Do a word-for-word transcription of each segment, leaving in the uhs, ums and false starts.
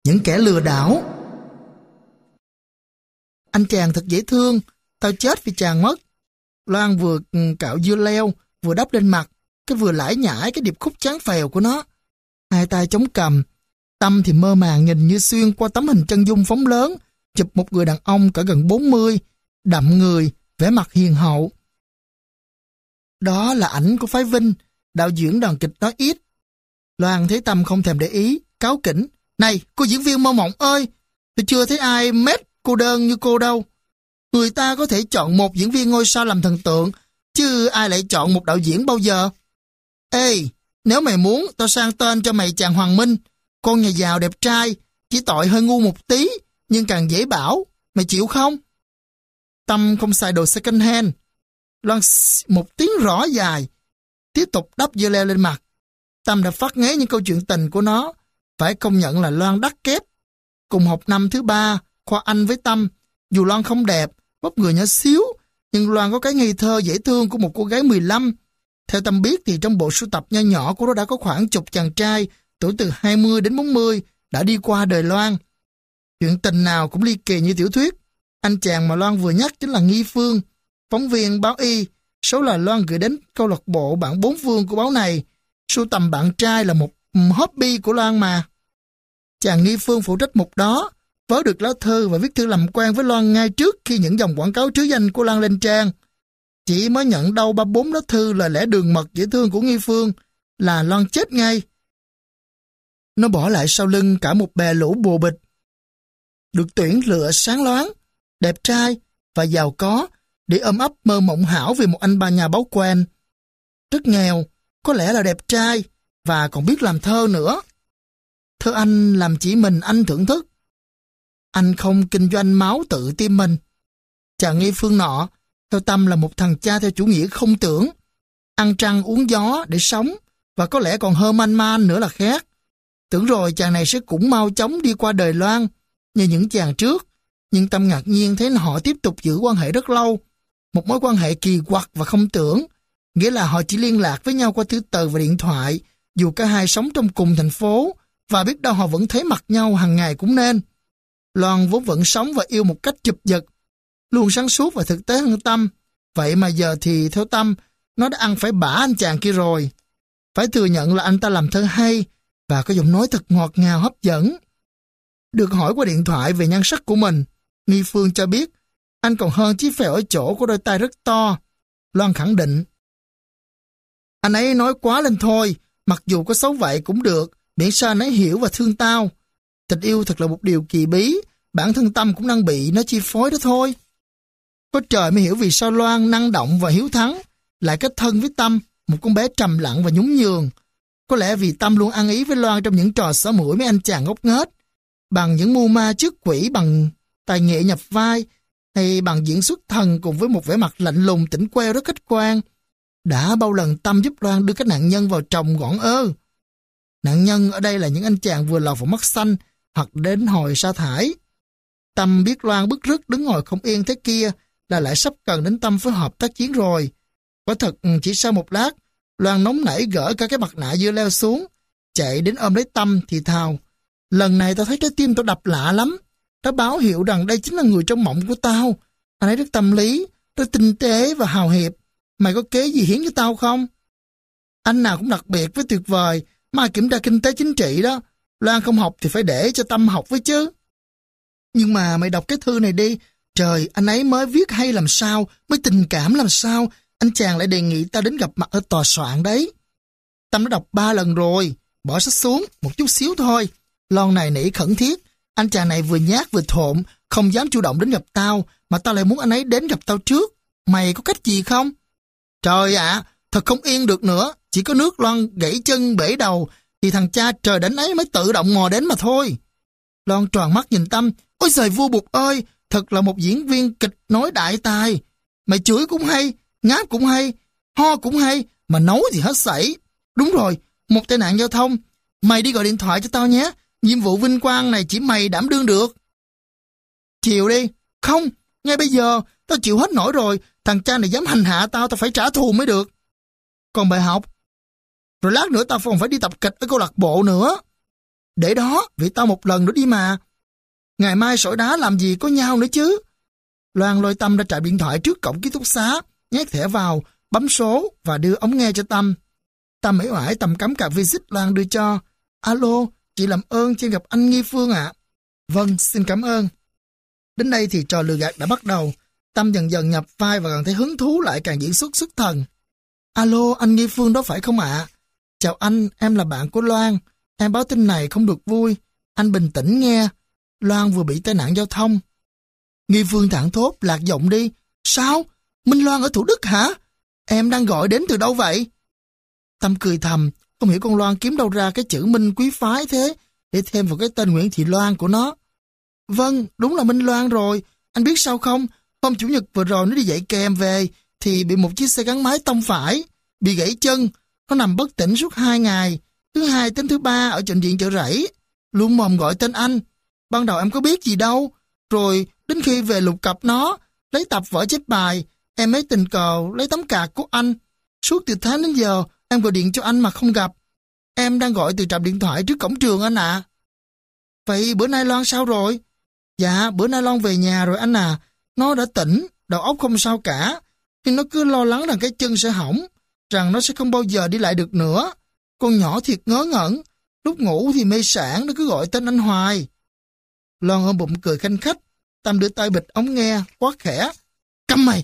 những kẻ lừa đảo. Anh chàng thật dễ thương, tao chết vì chàng mất. Loan vừa cạo dưa leo, vừa đắp lên mặt, cái vừa lải nhải cái điệp khúc chán phèo của nó. Hai tay chống cằm, Tâm thì mơ màng nhìn như xuyên qua tấm hình chân dung phóng lớn, chụp một người đàn ông cỡ gần bốn mươi, đậm người, vẻ mặt hiền hậu. Đó là ảnh của Phái Vinh, đạo diễn đoàn kịch nói ít. Loan thấy Tâm không thèm để ý, cáu kỉnh. Này, cô diễn viên mơ mộng ơi, tôi chưa thấy ai mét cô đơn như cô đâu. Người ta có thể chọn một diễn viên ngôi sao làm thần tượng, chứ ai lại chọn một đạo diễn bao giờ. Ê, nếu mày muốn, tao sang tên cho mày chàng Hoàng Minh, con nhà giàu đẹp trai, chỉ tội hơi ngu một tí, nhưng càng dễ bảo. Mày chịu không? Tâm không xài đồ second hand. Loan một tiếng rõ dài, tiếp tục đắp dưa leo lên mặt. Tâm đã phát ngấy những câu chuyện tình của nó. Phải công nhận là Loan đắt kép. Cùng học năm thứ ba, khoa Anh với Tâm, dù Loan không đẹp, vóc người nhỏ xíu, nhưng Loan có cái ngây thơ dễ thương của một cô gái mười lăm. Theo Tâm biết thì trong bộ sưu tập nho nhỏ của nó đã có khoảng chục chàng trai tuổi từ hai mươi đến bốn mươi đã đi qua đời Loan. Chuyện tình nào cũng ly kỳ như tiểu thuyết. Anh chàng mà Loan vừa nhắc chính là Nghi Phương, phóng viên báo Y. Số là Loan gửi đến câu lạc bộ bạn bốn phương của báo này. Sưu tầm bạn trai là một hobby của Loan mà. Chàng Nghi Phương phụ trách mục đó, vớ được lá thư và viết thư làm quen với Loan ngay trước khi những dòng quảng cáo trứ danh của Loan lên trang. Chỉ mới nhận đâu ba bốn lá thư lời lẽ đường mật dễ thương của Nghi Phương là Loan chết ngay. Nó bỏ lại sau lưng cả một bè lũ bồ bịch. Được tuyển lựa sáng loáng, đẹp trai và giàu có để ôm ấp mơ mộng hão về một anh ba nhà báo quen. Rất nghèo, có lẽ là đẹp trai và còn biết làm thơ nữa. Thơ anh làm chỉ mình anh thưởng thức. Anh không kinh doanh máu tự tim mình. Chàng Nghi Phương nọ, theo Tâm là một thằng cha theo chủ nghĩa không tưởng. Ăn trăng uống gió để sống và có lẽ còn hơn manh man nữa là khác. Tưởng rồi chàng này sẽ cũng mau chóng đi qua đời Loan như những chàng trước. Nhưng Tâm ngạc nhiên thấy họ tiếp tục giữ quan hệ rất lâu. Một mối quan hệ kỳ quặc và không tưởng. Nghĩa là họ chỉ liên lạc với nhau qua thư từ và điện thoại, dù cả hai sống trong cùng thành phố, và biết đâu họ vẫn thấy mặt nhau hàng ngày cũng nên. Loan vốn vẫn sống và yêu một cách chụp giật, luôn sáng suốt và thực tế hơn Tâm. Vậy mà giờ thì theo Tâm, nó đã ăn phải bả anh chàng kia rồi. Phải thừa nhận là anh ta làm thơ hay và có giọng nói thật ngọt ngào hấp dẫn. Được hỏi qua điện thoại về nhan sắc của mình, Nghi Phương cho biết anh còn hơn chí phèo ở chỗ có đôi tay rất to. Loan khẳng định, anh ấy nói quá lên thôi, mặc dù có xấu vậy cũng được, miễn sao anh ấy hiểu và thương tao. Tình yêu thật là một điều kỳ bí, bản thân Tâm cũng đang bị nó chi phối đó thôi. Có trời mới hiểu vì sao Loan năng động và hiếu thắng lại kết thân với Tâm, một con bé trầm lặng và nhún nhường. Có lẽ vì Tâm luôn ăn ý với Loan trong những trò xỏ mũi mấy anh chàng ngốc nghếch, bằng những mưu ma trước quỷ, bằng tài nghệ nhập vai, hay bằng diễn xuất thần cùng với một vẻ mặt lạnh lùng tỉnh queo rất khách quan. Đã bao lần Tâm giúp Loan đưa các nạn nhân vào chồng gọn ơ. Nạn nhân ở đây là những anh chàng vừa lọt vào mắt xanh hoặc đến hồi sa thải. Tâm biết Loan bứt rứt đứng ngồi không yên thế kia là lại sắp cần đến Tâm phối hợp tác chiến rồi. Quả thật chỉ sau một lát, Loan nóng nảy gỡ cả cái mặt nạ dưa leo xuống, chạy đến ôm lấy Tâm thì thào. Lần này tao thấy trái tim tao đập lạ lắm. Nó báo hiệu rằng đây chính là người trong mộng của tao. Anh ấy rất tâm lý, rất tinh tế và hào hiệp. Mày có kế gì hiến cho tao không? Anh nào cũng đặc biệt với tuyệt vời, mà kiểm tra kinh tế chính trị đó. Loan không học thì phải để cho Tâm học với chứ. Nhưng mà mày đọc cái thư này đi. Trời, anh ấy mới viết hay làm sao, mới tình cảm làm sao. Anh chàng lại đề nghị tao đến gặp mặt ở tòa soạn đấy. Tâm đã đọc ba lần rồi, bỏ sách xuống, một chút xíu thôi. Loan này nỉ khẩn thiết. Anh chàng này vừa nhát vừa thộn, không dám chủ động đến gặp tao, mà tao lại muốn anh ấy đến gặp tao trước. Mày có cách gì không? Trời ạ, thật không yên được nữa. Chỉ có nước Loan gãy chân bể đầu, thì thằng cha trời đánh ấy mới tự động mò đến mà thôi. Loan tròn mắt nhìn Tâm. Ôi giời vua Bụt ơi, thật là một diễn viên kịch nói đại tài. Mày chửi cũng hay, ngáp cũng hay, ho cũng hay, mà nấu thì hết sảy. Đúng rồi, một tai nạn giao thông. Mày đi gọi điện thoại cho tao nhé. Nhiệm vụ vinh quang này chỉ mày đảm đương được. Chịu đi. Không, ngay bây giờ, tao chịu hết nổi rồi. Thằng cha này dám hành hạ tao, tao phải trả thù mới được. Còn bài học, rồi lát nữa tao còn phải đi tập kịch ở câu lạc bộ nữa. Để đó, vì tao một lần nữa đi mà. Ngày mai sỏi đá làm gì có nhau nữa chứ. Loan lôi Tâm ra trạm điện thoại trước cổng ký túc xá, nhét thẻ vào, bấm số và đưa ống nghe cho Tâm. Tâm mể oải tầm cắm cà visit Loan đưa cho. Alo, chị làm ơn cho em gặp anh Nghi Phương ạ. Vâng, xin cảm ơn. Đến đây thì trò lừa gạt đã bắt đầu. Tâm dần dần nhập vai và càng thấy hứng thú lại càng diễn xuất xuất thần. Alo, anh Nghi Phương đó phải không ạ? Chào anh, em là bạn của Loan. Em báo tin này không được vui. Anh bình tĩnh nghe. Loan vừa bị tai nạn giao thông. Nghi Phương thảng thốt, lạc giọng đi. Sao? Minh Loan ở Thủ Đức hả? Em đang gọi đến từ đâu vậy? Tâm cười thầm, không hiểu con Loan kiếm đâu ra cái chữ Minh quý phái thế, để thêm vào cái tên Nguyễn Thị Loan của nó. Vâng, đúng là Minh Loan rồi. Anh biết sao không? Hôm Chủ nhật vừa rồi nó đi dạy kèm về, thì bị một chiếc xe gắn máy tông phải, bị gãy chân. Nó nằm bất tỉnh suốt hai ngày, thứ hai đến thứ ba ở bệnh viện Chợ Rẫy. Luôn mồm gọi tên anh. Ban đầu em có biết gì đâu. Rồi đến khi về lục cặp nó, lấy tập vở chép bài, em mới tình cờ lấy tấm card của anh. Suốt từ tháng đến giờ, em gọi điện cho anh mà không gặp. Em đang gọi từ trạm điện thoại trước cổng trường anh ạ. Vậy bữa nay Loan sao rồi? Dạ, bữa nay Loan về nhà rồi anh à. Nó đã tỉnh, đầu óc không sao cả. Nhưng nó cứ lo lắng rằng cái chân sẽ hỏng, rằng nó sẽ không bao giờ đi lại được nữa. Con nhỏ thiệt ngớ ngẩn. Lúc ngủ thì mê sảng, nó cứ gọi tên anh hoài. Loan ôm bụng cười khanh khách. Tâm đưa tay bịch ống nghe, quát khẽ. Câm mày!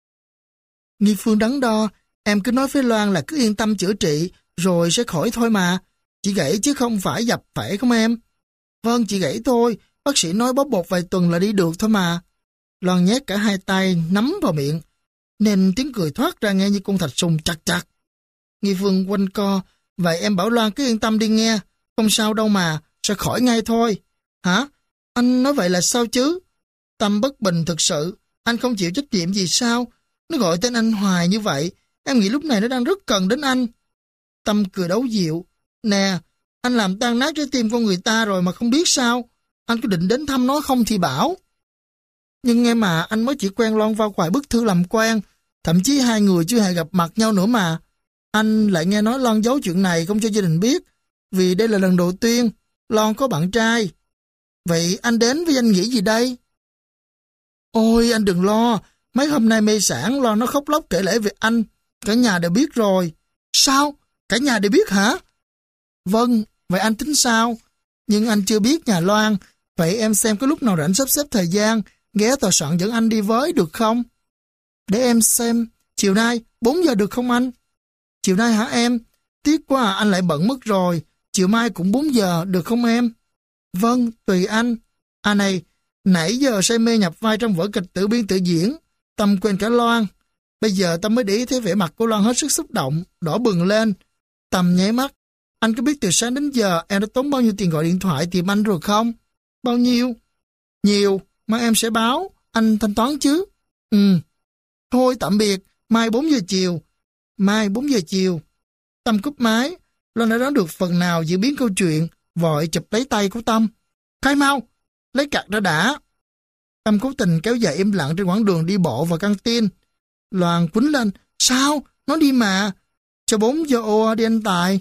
Nghi Phương đắn đo. Em cứ nói với Loan là cứ yên tâm chữa trị, rồi sẽ khỏi thôi mà. Chị gãy chứ không phải dập phải không em? Vâng, chị gãy thôi. Bác sĩ nói bó bột vài tuần là đi được thôi mà. Loan nhét cả hai tay nắm vào miệng, nên tiếng cười thoát ra nghe như con thạch sùng chặt chặt. Nghi Phương quanh co. Vậy em bảo Loan cứ yên tâm đi nghe. Không sao đâu mà, sẽ khỏi ngay thôi. Hả? Anh nói vậy là sao chứ? Tâm bất bình thực sự. Anh không chịu trách nhiệm gì sao? Nó gọi tên anh hoài như vậy. Em nghĩ lúc này nó đang rất cần đến anh. Tâm cười đấu dịu. Nè, anh làm tan nát trái tim con người ta rồi mà không biết sao. Anh có định đến thăm nó không thì bảo. Nhưng nghe mà anh mới chỉ quen Loan vào vài bức thư làm quen. Thậm chí hai người chưa hề gặp mặt nhau nữa mà. Anh lại nghe nói Loan giấu chuyện này không cho gia đình biết. Vì đây là lần đầu tiên Loan có bạn trai. Vậy anh đến với danh nghĩa gì đây? Ôi anh đừng lo. Mấy hôm nay mê sản Loan nó khóc lóc kể lể về anh. Cả nhà đều biết rồi. Sao? Cả nhà đều biết hả? Vâng, vậy anh tính sao? Nhưng anh chưa biết nhà Loan. Vậy em xem có lúc nào rảnh sắp xếp thời gian ghé tòa soạn dẫn anh đi với được không? Để em xem. Chiều nay, bốn giờ được không anh? Chiều nay hả em? Tiếc quá à, anh lại bận mất rồi. Chiều mai cũng bốn giờ được không em? Vâng, tùy anh. À này, nãy giờ say mê nhập vai trong vở kịch tự biên tự diễn. Tâm quên cả Loan. Bây giờ Tâm mới để ý thấy vẻ mặt của Loan hết sức xúc động, đỏ bừng lên. Tâm nháy mắt. Anh có biết từ sáng đến giờ em đã tốn bao nhiêu tiền gọi điện thoại tìm anh rồi không? Bao nhiêu? Nhiều, mà em sẽ báo. Anh thanh toán chứ? Ừ. Thôi tạm biệt, mai bốn giờ chiều. Mai bốn giờ chiều. Tâm cúp máy. Loan đã đoán được phần nào diễn biến câu chuyện, vội chụp lấy tay của Tâm. Khai mau, lấy card ra đã. Tâm cố tình kéo dài im lặng trên quãng đường đi bộ vào căng tin. Loan quýnh lên. Sao? Nói đi mà. Cho bốn giờ ô đi anh Tài.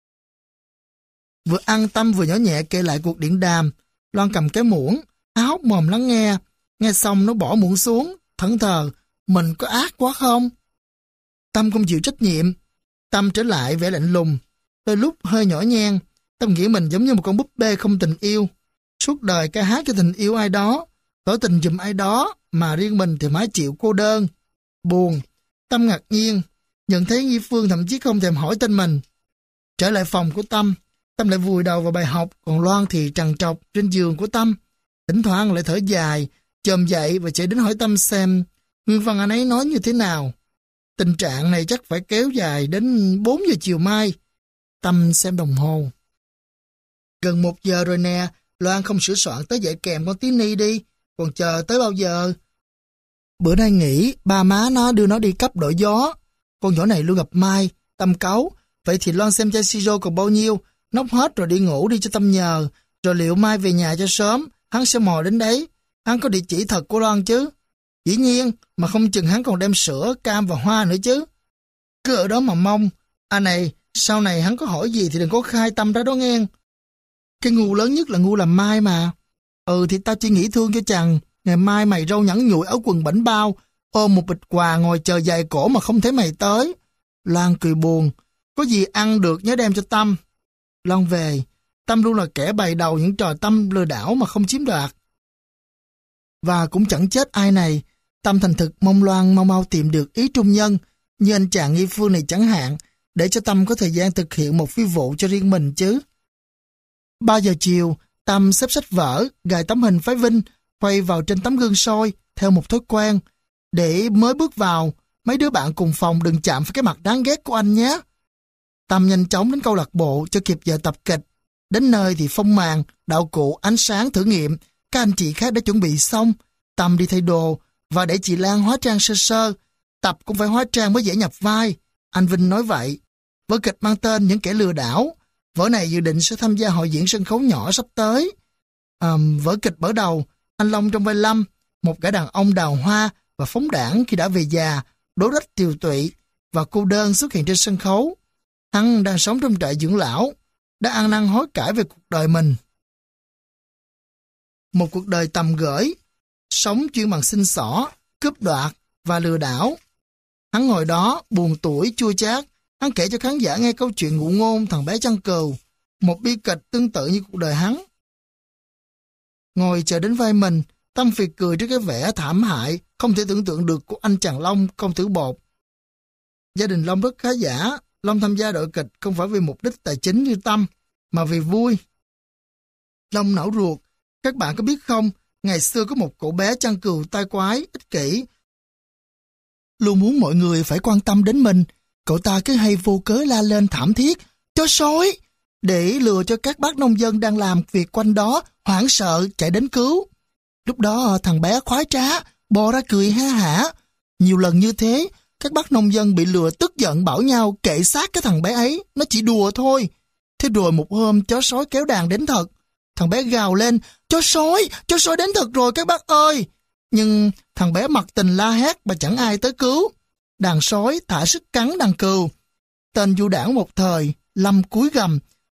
Vừa ăn Tâm vừa nhỏ nhẹ kể lại cuộc điện đàm. Loan cầm cái muỗng, há hốc mồm lắng nghe. Nghe xong nó bỏ muỗng xuống, thẫn thờ. Mình có ác quá không? Tâm không chịu trách nhiệm. Tâm trở lại vẻ lạnh lùng. Đôi lúc hơi nhỏ nhen. Tâm nghĩ mình giống như một con búp bê không tình yêu. Suốt đời ca hát cho tình yêu ai đó, tỏ tình giùm ai đó, mà riêng mình thì mãi chịu cô đơn. Buồn. Tâm ngạc nhiên. Nhận thấy Nghi Phương thậm chí không thèm hỏi tên mình. Trở lại phòng của Tâm. Tâm lại vùi đầu vào bài học, còn Loan thì trằn trọc trên giường của Tâm. Thỉnh thoảng lại thở dài, chồm dậy và chạy đến hỏi Tâm xem nguyên văn anh ấy nói như thế nào. Tình trạng này chắc phải kéo dài đến bốn giờ chiều mai. Tâm xem đồng hồ. Gần một giờ rồi nè, Loan không sửa soạn tới dạy kèm con tí Ni đi, còn chờ tới bao giờ? Bữa nay nghỉ, ba má nó đưa nó đi cấp đổi gió. Con nhỏ này luôn gặp Mai. Tâm cáu. Vậy thì Loan xem chai siro còn bao nhiêu, nốc hết rồi đi ngủ đi cho Tâm nhờ. Rồi liệu mai về nhà cho sớm, hắn sẽ mò đến đấy. Hắn có địa chỉ thật của Loan chứ? Dĩ nhiên, mà không chừng hắn còn đem sữa, cam và hoa nữa chứ. Cứ ở đó mà mong. À này, sau này hắn có hỏi gì thì đừng có khai Tâm ra đó nghe. Cái ngu lớn nhất là ngu làm mai mà. Ừ thì tao chỉ nghĩ thương cho chàng. Ngày mai mày râu nhẵn nhụi áo quần bảnh bao, ôm một bịch quà ngồi chờ dài cổ mà không thấy mày tới. Loan cười buồn. Có gì ăn được nhớ đem cho Tâm. Loan về. Tâm luôn là kẻ bày đầu những trò Tâm lừa đảo mà không chiếm đoạt. Và cũng chẳng chết ai này. Tâm thành thực mong Loan mau mau tìm được ý trung nhân, như anh chàng nghi phương này chẳng hạn, để cho Tâm có thời gian thực hiện một phi vụ cho riêng mình chứ. Ba giờ chiều, Tâm xếp sách vở, gài tấm hình phái Vinh, quay vào trên tấm gương soi, theo một thói quen. Để mới bước vào, mấy đứa bạn cùng phòng đừng chạm vào cái mặt đáng ghét của anh nhé. Tâm nhanh chóng đến câu lạc bộ cho kịp giờ tập kịch. Đến nơi thì phong màn, đạo cụ, ánh sáng thử nghiệm, các anh chị khác đã chuẩn bị xong. Tâm đi thay đồ, và để chị Lan hóa trang sơ sơ. Tập cũng phải hóa trang mới dễ nhập vai. Anh Vinh nói vậy. Vở kịch mang tên Những Kẻ Lừa Đảo. Vở này dự định sẽ tham gia hội diễn sân khấu nhỏ sắp tới. À, vở kịch mở đầu, anh Long trong vai Lâm, một gã đàn ông đào hoa và phóng đãng khi đã về già, đố rách tiều tụy và cô đơn xuất hiện trên sân khấu. Hắn đang sống trong trại dưỡng lão, đã ăn năn hối cải về cuộc đời mình. Một cuộc đời tầm gửi, sống chuyên bằng xin xỏ, cướp đoạt và lừa đảo. Hắn ngồi đó, buồn tủi, chua chát. Hắn kể cho khán giả nghe câu chuyện ngụ ngôn thằng bé chăn cừu, một bi kịch tương tự như cuộc đời hắn. Ngồi chờ đến vai mình, Tâm phì cười trước cái vẻ thảm hại, không thể tưởng tượng được của anh chàng Long, công tử bột. Gia đình Long rất khá giả. Long tham gia đội kịch không phải vì mục đích tài chính như Tâm, mà vì vui. Long não ruột. Các bạn có biết không, ngày xưa có một cậu bé chăn cừu tai quái, ích kỷ, luôn muốn mọi người phải quan tâm đến mình. Cậu ta cứ hay vô cớ la lên thảm thiết, chó sói, để lừa cho các bác nông dân đang làm việc quanh đó hoảng sợ chạy đến cứu. Lúc đó thằng bé khoái trá, bò ra cười ha hả. Nhiều lần như thế, các bác nông dân bị lừa tức giận bảo nhau kệ xác cái thằng bé ấy, nó chỉ đùa thôi. Thế rồi một hôm chó sói kéo đàn đến thật. Thằng bé gào lên, chó sói, chó sói đến thật rồi các bác ơi. Nhưng thằng bé mặc tình la hét mà chẳng ai tới cứu. Đàn sói thả sức cắn đàn cừu. Tên du đảng một thời, Lâm cúi gầm.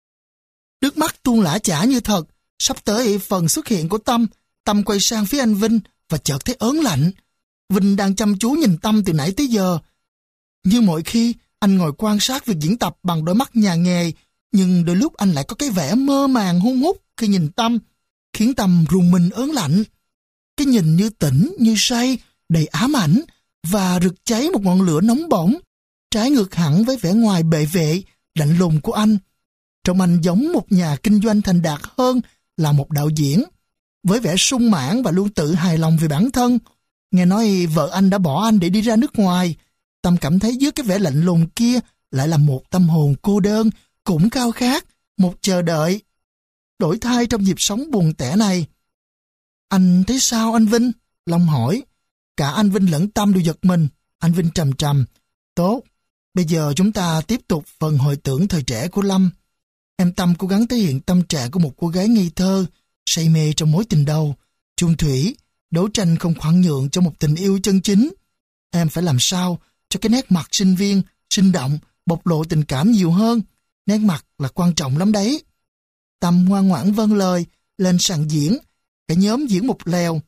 Nước mắt tuôn lã chả như thật. Sắp tới phần xuất hiện của Tâm, Tâm quay sang phía anh Vinh và chợt thấy ớn lạnh. Vinh đang chăm chú nhìn Tâm từ nãy tới giờ. Như mọi khi, anh ngồi quan sát việc diễn tập bằng đôi mắt nhà nghề, nhưng đôi lúc anh lại có cái vẻ mơ màng hun hút khi nhìn Tâm, khiến Tâm rùng mình ớn lạnh. Cái nhìn như tỉnh, như say, đầy ám ảnh và rực cháy một ngọn lửa nóng bỏng, trái ngược hẳn với vẻ ngoài bệ vệ, lạnh lùng của anh. Trông anh giống một nhà kinh doanh thành đạt hơn là một đạo diễn, với vẻ sung mãn và luôn tự hài lòng về bản thân. Nghe nói vợ anh đã bỏ anh để đi ra nước ngoài. Tâm cảm thấy dưới cái vẻ lạnh lùng kia lại là một tâm hồn cô đơn, cũng khao khát, một chờ đợi, đổi thay trong nhịp sống buồn tẻ này. Anh thấy sao anh Vinh? Long hỏi. Cả anh Vinh lẫn Tâm đều giật mình. Anh Vinh trầm trầm. Tốt, bây giờ chúng ta tiếp tục phần hồi tưởng thời trẻ của Lâm. Em Tâm cố gắng thể hiện tâm trạng của một cô gái ngây thơ, say mê trong mối tình đầu, chung thủy, đấu tranh không khoan nhượng cho một tình yêu chân chính. Em phải làm sao cho cái nét mặt sinh viên, sinh động, bộc lộ tình cảm nhiều hơn. Nét mặt là quan trọng lắm đấy. Tâm ngoan ngoãn vâng lời, lên sàn diễn. Cả nhóm diễn một lèo.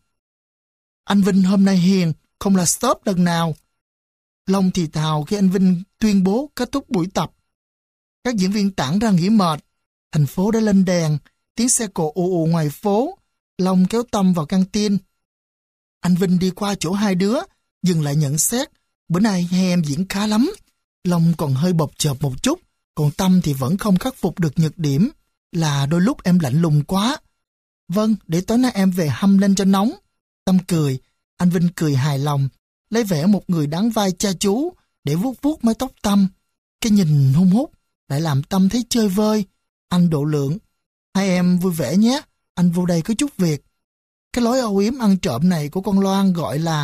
Anh Vinh hôm nay hiền, không là stop lần nào. Long thì thào khi anh Vinh tuyên bố kết thúc buổi tập. Các diễn viên tản ra nghỉ mệt. Thành phố đã lên đèn, tiếng xe cộ ù ù ngoài phố. Long kéo Tâm vào căng tin. Anh Vinh đi qua chỗ hai đứa, dừng lại nhận xét. Bữa nay hai em diễn khá lắm. Long còn hơi bộp chộp một chút, còn Tâm thì vẫn không khắc phục được nhược điểm, là đôi lúc em lạnh lùng quá. Vâng, để tối nay em về hâm lên cho nóng. Tâm cười, anh Vinh cười hài lòng, lấy vẻ một người đáng vai cha chú, để vuốt vuốt mái tóc Tâm. Cái nhìn hung hút, lại làm Tâm thấy chơi vơi. Anh độ lượng. Hai em vui vẻ nhé, anh vô đây có chút việc. Cái lối âu yếm ăn trộm này của con Loan gọi là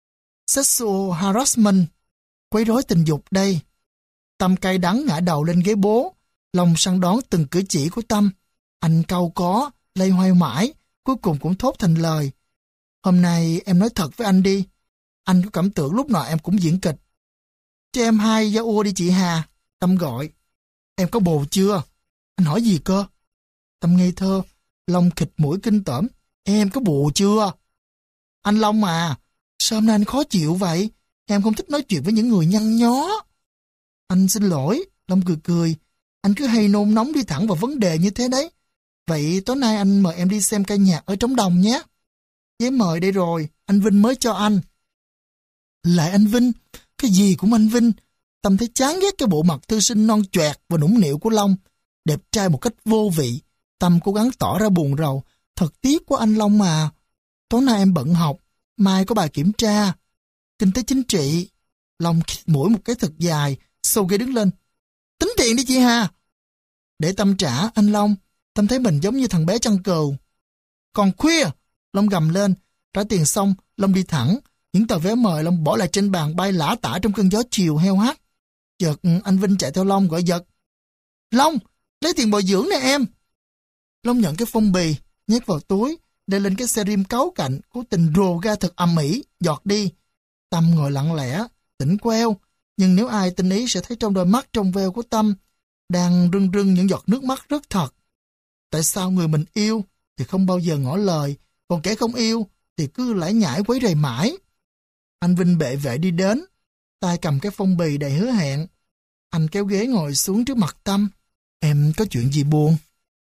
sexual harassment, quấy rối tình dục đây. Tâm cay đắng ngã đầu lên ghế bố, lòng săn đón từng cử chỉ của Tâm. Anh cau có, lây hoay mãi, cuối cùng cũng thốt thành lời. Hôm nay em nói thật với anh đi. Anh có cảm tưởng lúc nào em cũng diễn kịch. Cho em hai da ua đi chị Hà. Tâm gọi. Em có bồ chưa? Anh hỏi gì cơ? Tâm ngây thơ, Long khịt mũi kinh tởm. Em có bồ chưa? Anh Long à, sao hôm nay anh khó chịu vậy? Em không thích nói chuyện với những người nhăn nhó. Anh xin lỗi, Long cười cười. Anh cứ hay nôn nóng đi thẳng vào vấn đề như thế đấy. Vậy tối nay anh mời em đi xem ca nhạc ở Trống Đồng nhé. Giấy mời đây rồi, anh Vinh mới cho anh. Lại anh Vinh? Cái gì cũng anh Vinh. Tâm thấy chán ghét cái bộ mặt thư sinh non choẹt và nũng nịu của Long. Đẹp trai một cách vô vị. Tâm cố gắng tỏ ra buồn rầu. Thật tiếc của anh Long mà. Tối nay em bận học, mai có bài kiểm tra. Kinh tế chính trị. Long khịt mũi một cái thật dài, xô ghế đứng lên. Tính tiền đi chị Hà. Để Tâm trả, anh Long. Tâm thấy mình giống như thằng bé chăn cừu. Còn khuya, Long gầm lên. Trả tiền xong, Long đi thẳng. Những tờ vé mời Long bỏ lại trên bàn bay lả tả trong cơn gió chiều heo hắt. Chợt anh Vinh chạy theo Long gọi giật. Long, lấy tiền bồi dưỡng nè em. Long nhận cái phong bì, nhét vào túi, để lên cái xe rim cáu cạnh, cố tình rồ ga thật ầm ĩ, giọt đi. Tâm ngồi lặng lẽ, tỉnh queo, nhưng nếu ai tinh ý sẽ thấy trong đôi mắt trong veo của Tâm đang rưng rưng những giọt nước mắt rất thật. Tại sao người mình yêu thì không bao giờ ngỏ lời, còn kẻ không yêu thì cứ lải nhải quấy rầy mãi. Anh Vinh bệ vệ đi đến, tay cầm cái phong bì đầy hứa hẹn. Anh kéo ghế ngồi xuống trước mặt Tâm. Em có chuyện gì buồn?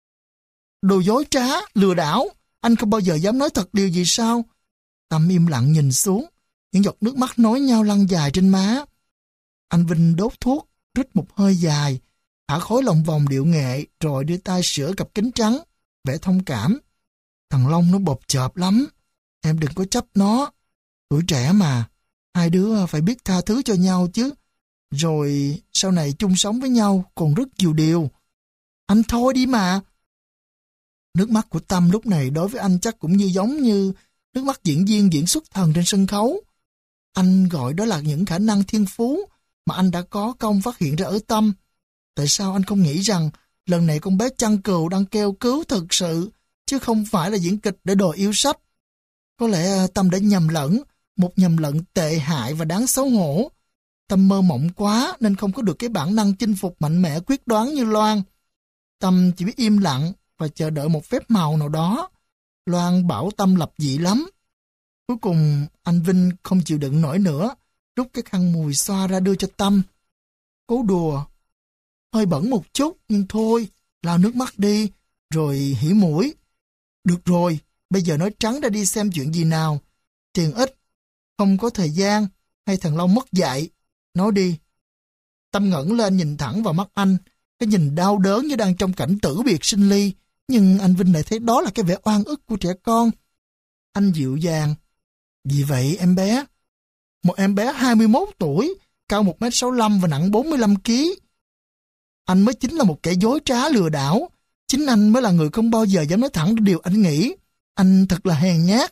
Đồ dối trá, lừa đảo. Anh không bao giờ dám nói thật điều gì sao? Tâm im lặng nhìn xuống. Những giọt nước mắt nối nhau lăn dài trên má. Anh Vinh đốt thuốc, rít một hơi dài, thả khói lòng vòng điệu nghệ, rồi đưa tay sửa cặp kính trắng, vẻ thông cảm. Thằng Long nó bộp chợp lắm. Em đừng có chấp nó. Tuổi trẻ mà, hai đứa phải biết tha thứ cho nhau chứ. Rồi sau này chung sống với nhau còn rất nhiều điều. Anh thôi đi mà. Nước mắt của Tâm lúc này đối với anh chắc cũng như giống như nước mắt diễn viên diễn xuất thần trên sân khấu. Anh gọi đó là những khả năng thiên phú mà anh đã có công phát hiện ra ở Tâm. Tại sao anh không nghĩ rằng lần này con bé chăn cừu đang kêu cứu thực sự, chứ không phải là diễn kịch để đòi yêu sách? Có lẽ Tâm đã nhầm lẫn, một nhầm lẫn tệ hại và đáng xấu hổ. Tâm mơ mộng quá nên không có được cái bản năng chinh phục mạnh mẽ quyết đoán như Loan. Tâm chỉ biết im lặng và chờ đợi một phép màu nào đó. Loan bảo Tâm lập dị lắm. Cuối cùng anh Vinh không chịu đựng nổi nữa, rút cái khăn mùi xoa ra đưa cho Tâm. Cố đùa. Hơi bẩn một chút nhưng thôi, lau nước mắt đi, rồi hỉ mũi. Được rồi, bây giờ nói trắng ra đi xem chuyện gì nào. Tiền ít, không có thời gian, hay thằng Long mất dạy. Nói đi. Tâm ngẩng lên nhìn thẳng vào mắt anh, cái nhìn đau đớn như đang trong cảnh tử biệt sinh ly, nhưng anh Vinh lại thấy đó là cái vẻ oan ức của trẻ con. Anh dịu dàng. Vì vậy em bé? Một em bé hai mươi mốt tuổi, cao một mét sáu mươi lăm và nặng bốn mươi lăm ki lô gam. Anh mới chính là một kẻ dối trá lừa đảo. Chính anh mới là người không bao giờ dám nói thẳng điều anh nghĩ. Anh thật là hèn nhát.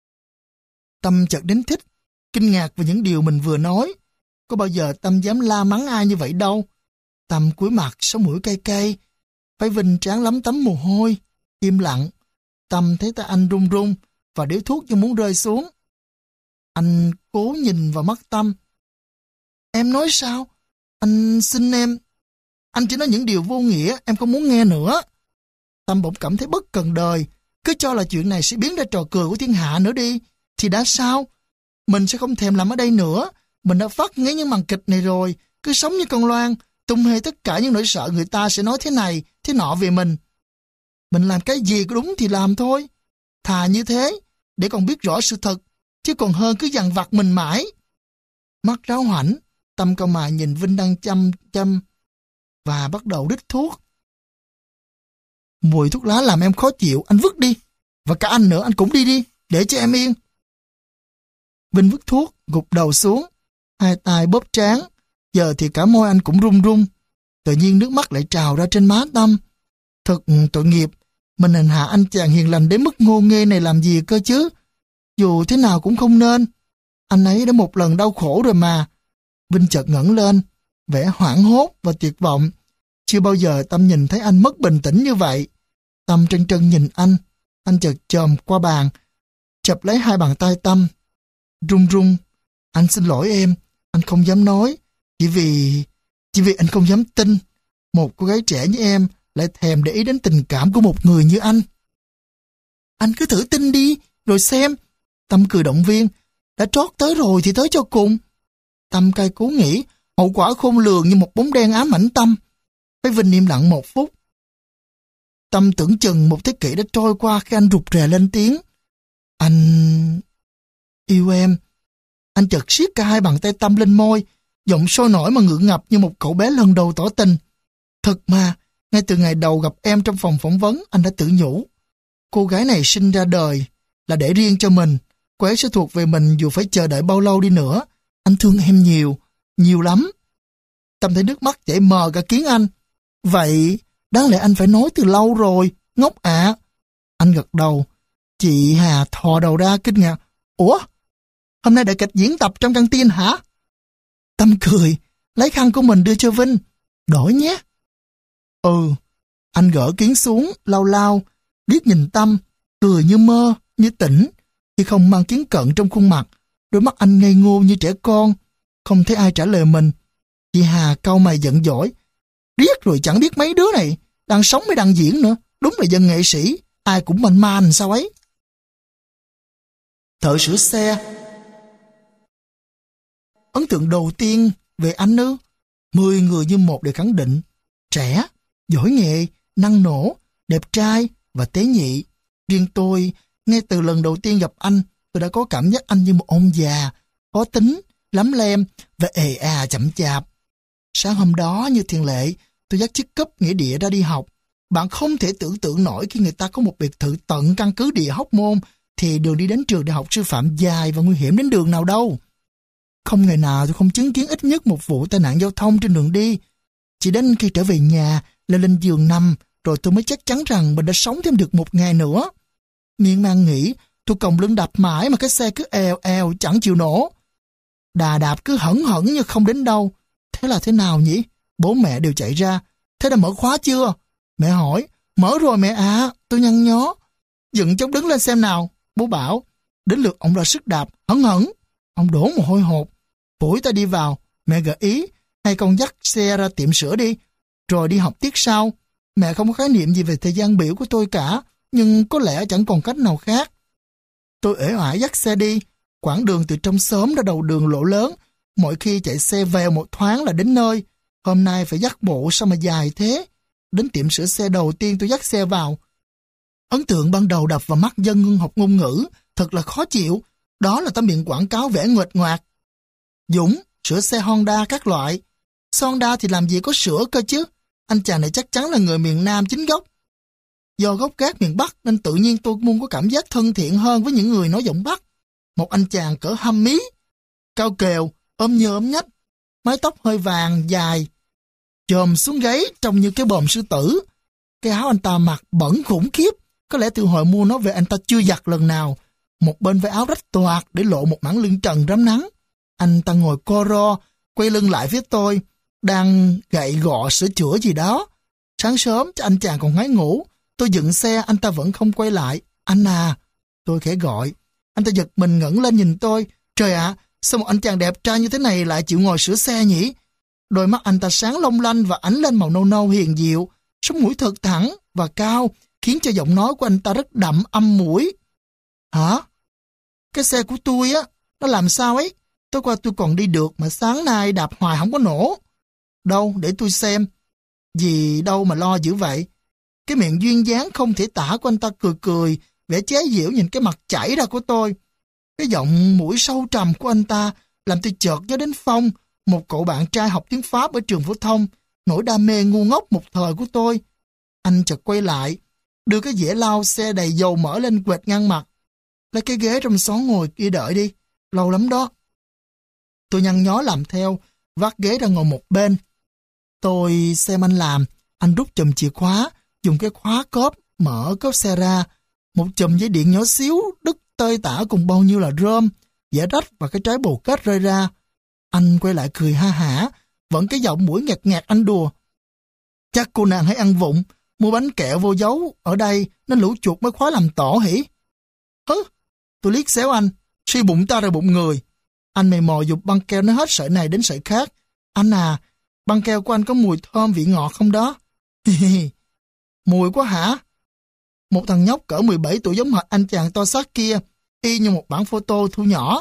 Tâm chợt đến thích, kinh ngạc về những điều mình vừa nói. Có bao giờ Tâm dám la mắng ai như vậy đâu. Tâm cúi mặt, sống mũi cay cay, phải Vinh trán lấm tấm mồ hôi, im lặng. Tâm thấy tay anh run run và điếu thuốc như muốn rơi xuống. Anh cố nhìn vào mắt Tâm. Em nói sao? Anh xin em. Anh chỉ nói những điều vô nghĩa, em không muốn nghe nữa. Tâm bỗng cảm thấy bất cần đời. Cứ cho là chuyện này sẽ biến ra trò cười của thiên hạ nữa đi. Thì đã sao? Mình sẽ không thèm làm ở đây nữa. Mình đã phát ngay những màn kịch này rồi. Cứ sống như con Loan, tung hê tất cả những nỗi sợ người ta sẽ nói thế này, thế nọ về mình. Mình làm cái gì có đúng thì làm thôi. Thà như thế, để còn biết rõ sự thật, chứ còn hơn cứ dằn vặt mình mãi. Mắt ráo hoảnh, Tâm cao mày nhìn Vinh đang chăm chăm và bắt đầu đít thuốc. Mùi thuốc lá làm em khó chịu, anh vứt đi. Và cả anh nữa, anh cũng đi đi, để cho em yên. Vinh vứt thuốc, gục đầu xuống, hai tay bóp trán. Giờ thì cả môi anh cũng run run. Tự nhiên nước mắt lại trào ra trên má Tâm. Thật tội nghiệp, mình hành hạ anh chàng hiền lành đến mức ngô nghê này làm gì cơ chứ. Dù thế nào cũng không nên. Anh ấy đã một lần đau khổ rồi mà. Vinh chợt ngẩng lên, vẻ hoảng hốt và tuyệt vọng. Chưa bao giờ Tâm nhìn thấy anh mất bình tĩnh như vậy. Tâm trân trân nhìn anh. Anh chợt chồm qua bàn, chập lấy hai bàn tay Tâm. Run run. Anh xin lỗi em. Anh không dám nói. Chỉ vì... Chỉ vì anh không dám tin. Một cô gái trẻ như em lại thèm để ý đến tình cảm của một người như anh. Anh cứ thử tin đi, rồi xem. Tâm cười động viên. Đã trót tới rồi thì tới cho cùng. Tâm cay cú nghĩ, hậu quả khôn lường như một bóng đen ám ảnh Tâm. Phải Vinh im lặng một phút. Tâm tưởng chừng một thế kỷ đã trôi qua khi anh rụt rè lên tiếng. Anh... yêu em. Anh chợt siết cả hai bàn tay Tâm lên môi, giọng sôi nổi mà ngượng ngập như một cậu bé lần đầu tỏ tình. Thật mà, ngay từ ngày đầu gặp em trong phòng phỏng vấn, anh đã tự nhủ. Cô gái này sinh ra đời là để riêng cho mình. Cô ấy sẽ thuộc về mình dù phải chờ đợi bao lâu đi nữa. Anh thương em nhiều, nhiều lắm. Tâm thấy nước mắt chảy mờ cả kiến anh. Vậy, đáng lẽ anh phải nói từ lâu rồi, ngốc ạ. Anh gật đầu. Chị Hà thò đầu ra kinh ngạc. Ủa? Hôm nay đại kịch diễn tập trong căng tin hả? Tâm cười, lấy khăn của mình đưa cho Vinh. Đổi nhé. Ừ. Anh gỡ kiến xuống, lau lau, liếc nhìn Tâm, cười như mơ, như tỉnh, khi không mang kiến cận trong khuôn mặt. Đôi mắt anh ngây ngô như trẻ con, không thấy ai trả lời mình. Chị Hà cau mày giận dỗi. Riết rồi chẳng biết mấy đứa này, đang sống mới đang diễn nữa, đúng là dân nghệ sĩ, ai cũng manh man sao ấy. Thợ sửa xe. Ấn tượng đầu tiên về anh ư? Mười người như một đều khẳng định. Trẻ, giỏi nghề, năng nổ, đẹp trai và tế nhị. Riêng tôi, ngay từ lần đầu tiên gặp anh, tôi đã có cảm giác anh như một ông già, khó tính, lắm lem và ề à chậm chạp. Sáng hôm đó như thường lệ, tôi dắt chiếc cúp nghĩa địa ra đi học. Bạn không thể tưởng tượng nổi khi người ta có một biệt thự tận căn cứ địa Hóc Môn thì đường đi đến trường đại học sư phạm dài và nguy hiểm đến đường nào đâu. Không ngày nào tôi không chứng kiến ít nhất một vụ tai nạn giao thông trên đường đi. Chỉ đến khi trở về nhà, lên lên giường nằm, rồi tôi mới chắc chắn rằng mình đã sống thêm được một ngày nữa. Miên man nghĩ, tôi còng lưng đạp mãi mà cái xe cứ èo èo chẳng chịu nổ. Đà đạp cứ hẩn hẩn như không đến đâu. Thế là thế nào nhỉ? Bố mẹ đều chạy ra. Thế đã mở khóa chưa? Mẹ hỏi. Mở rồi mẹ à, tôi nhăn nhó. Dựng chóng đứng lên xem nào. Bố bảo. Đến lượt ông ra sức đạp, hẩn hẩn. Ông đổ mồ hôi hột. Phủi ta đi vào. Mẹ gợi ý. Hay con dắt xe ra tiệm sửa đi. Rồi đi học tiết sau. Mẹ không có khái niệm gì về thời gian biểu của tôi cả. Nhưng có lẽ chẳng còn cách nào khác. Tôi ể oải dắt xe đi. Quãng đường từ trong xóm ra đầu đường lộ lớn. Mỗi khi chạy xe vèo một thoáng là đến nơi. Hôm nay phải dắt bộ sao mà dài thế. Đến tiệm sửa xe đầu tiên tôi dắt xe vào. Ấn tượng ban đầu đập vào mắt dân ngưng học ngôn ngữ. Thật là khó chịu. Đó là tấm biển quảng cáo vẽ nguệch ngoạc. Dũng, sửa xe Honda các loại. Honda thì làm gì có sửa cơ chứ. Anh chàng này chắc chắn là người miền Nam chính gốc. Do gốc gác miền Bắc nên tự nhiên tôi muốn có cảm giác thân thiện hơn với những người nói giọng Bắc. Một anh chàng cỡ hăm mí, cao kèo, ôm nhơ ôm nhách, mái tóc hơi vàng, dài, chồm xuống gáy trông như cái bờm sư tử. Cái áo anh ta mặc bẩn khủng khiếp, có lẽ từ hồi mua nó về anh ta chưa giặt lần nào. Một bên vai áo rách toạc để lộ một mảng lưng trần rám nắng. Anh ta ngồi co ro, quay lưng lại phía tôi, đang gậy gọ sửa chữa gì đó. Sáng sớm cho anh chàng còn ngái ngủ, tôi dựng xe anh ta vẫn không quay lại. Anh à, tôi khẽ gọi. Anh ta giật mình ngẩng lên nhìn tôi. Trời ạ, à, sao một anh chàng đẹp trai như thế này lại chịu ngồi sửa xe nhỉ? Đôi mắt anh ta sáng long lanh và ánh lên màu nâu nâu hiền diệu. Sống mũi thật thẳng và cao, khiến cho giọng nói của anh ta rất đậm âm mũi. Hả? Cái xe của tôi á, nó làm sao ấy? Tối qua tôi còn đi được mà sáng nay đạp hoài không có nổ. Đâu, để tôi xem. Gì đâu mà lo dữ vậy? Cái miệng duyên dáng không thể tả của anh ta cười cười, vẻ chế giễu nhìn cái mặt chảy ra của tôi. Cái giọng mũi sâu trầm của anh ta làm tôi chợt nhớ đến Phong, một cậu bạn trai học tiếng Pháp ở trường phổ thông, nỗi đam mê ngu ngốc một thời của tôi. Anh chợt quay lại, đưa cái dĩa lau xe đầy dầu mỡ lên quệt ngăn mặt. Lấy cái ghế trong xó ngồi kia đợi đi, lâu lắm đó. Tôi nhăn nhó làm theo, vác ghế ra ngồi một bên. Tôi xem anh làm, anh rút chùm chìa khóa, dùng cái khóa cốp, mở cốp xe ra. Một chùm dây điện nhỏ xíu, đứt tơi tả cùng bao nhiêu là rơm, dẻ rách và cái trái bồ kết rơi ra. Anh quay lại cười ha hả, vẫn cái giọng mũi ngẹt ngẹt anh đùa. Chắc cô nàng hay ăn vụng, mua bánh kẹo vô dấu ở đây nên lũ chuột mới khóa làm tổ hỉ. Hứ, tôi liếc xéo anh, suy bụng ta rồi bụng người. Anh mày mò dục băng keo nó hết sợi này đến sợi khác. Anh à, băng keo của anh có mùi thơm vị ngọt không đó? Mùi quá hả? Một thằng nhóc cỡ mười bảy tuổi giống hệt anh chàng to xác kia, y như một bản photo thu nhỏ.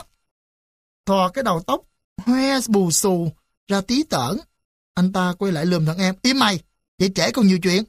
Thò cái đầu tóc, hoe bù xù, ra tí tởn. Anh ta quay lại lườm thằng em. Im mày, vậy trễ còn nhiều chuyện.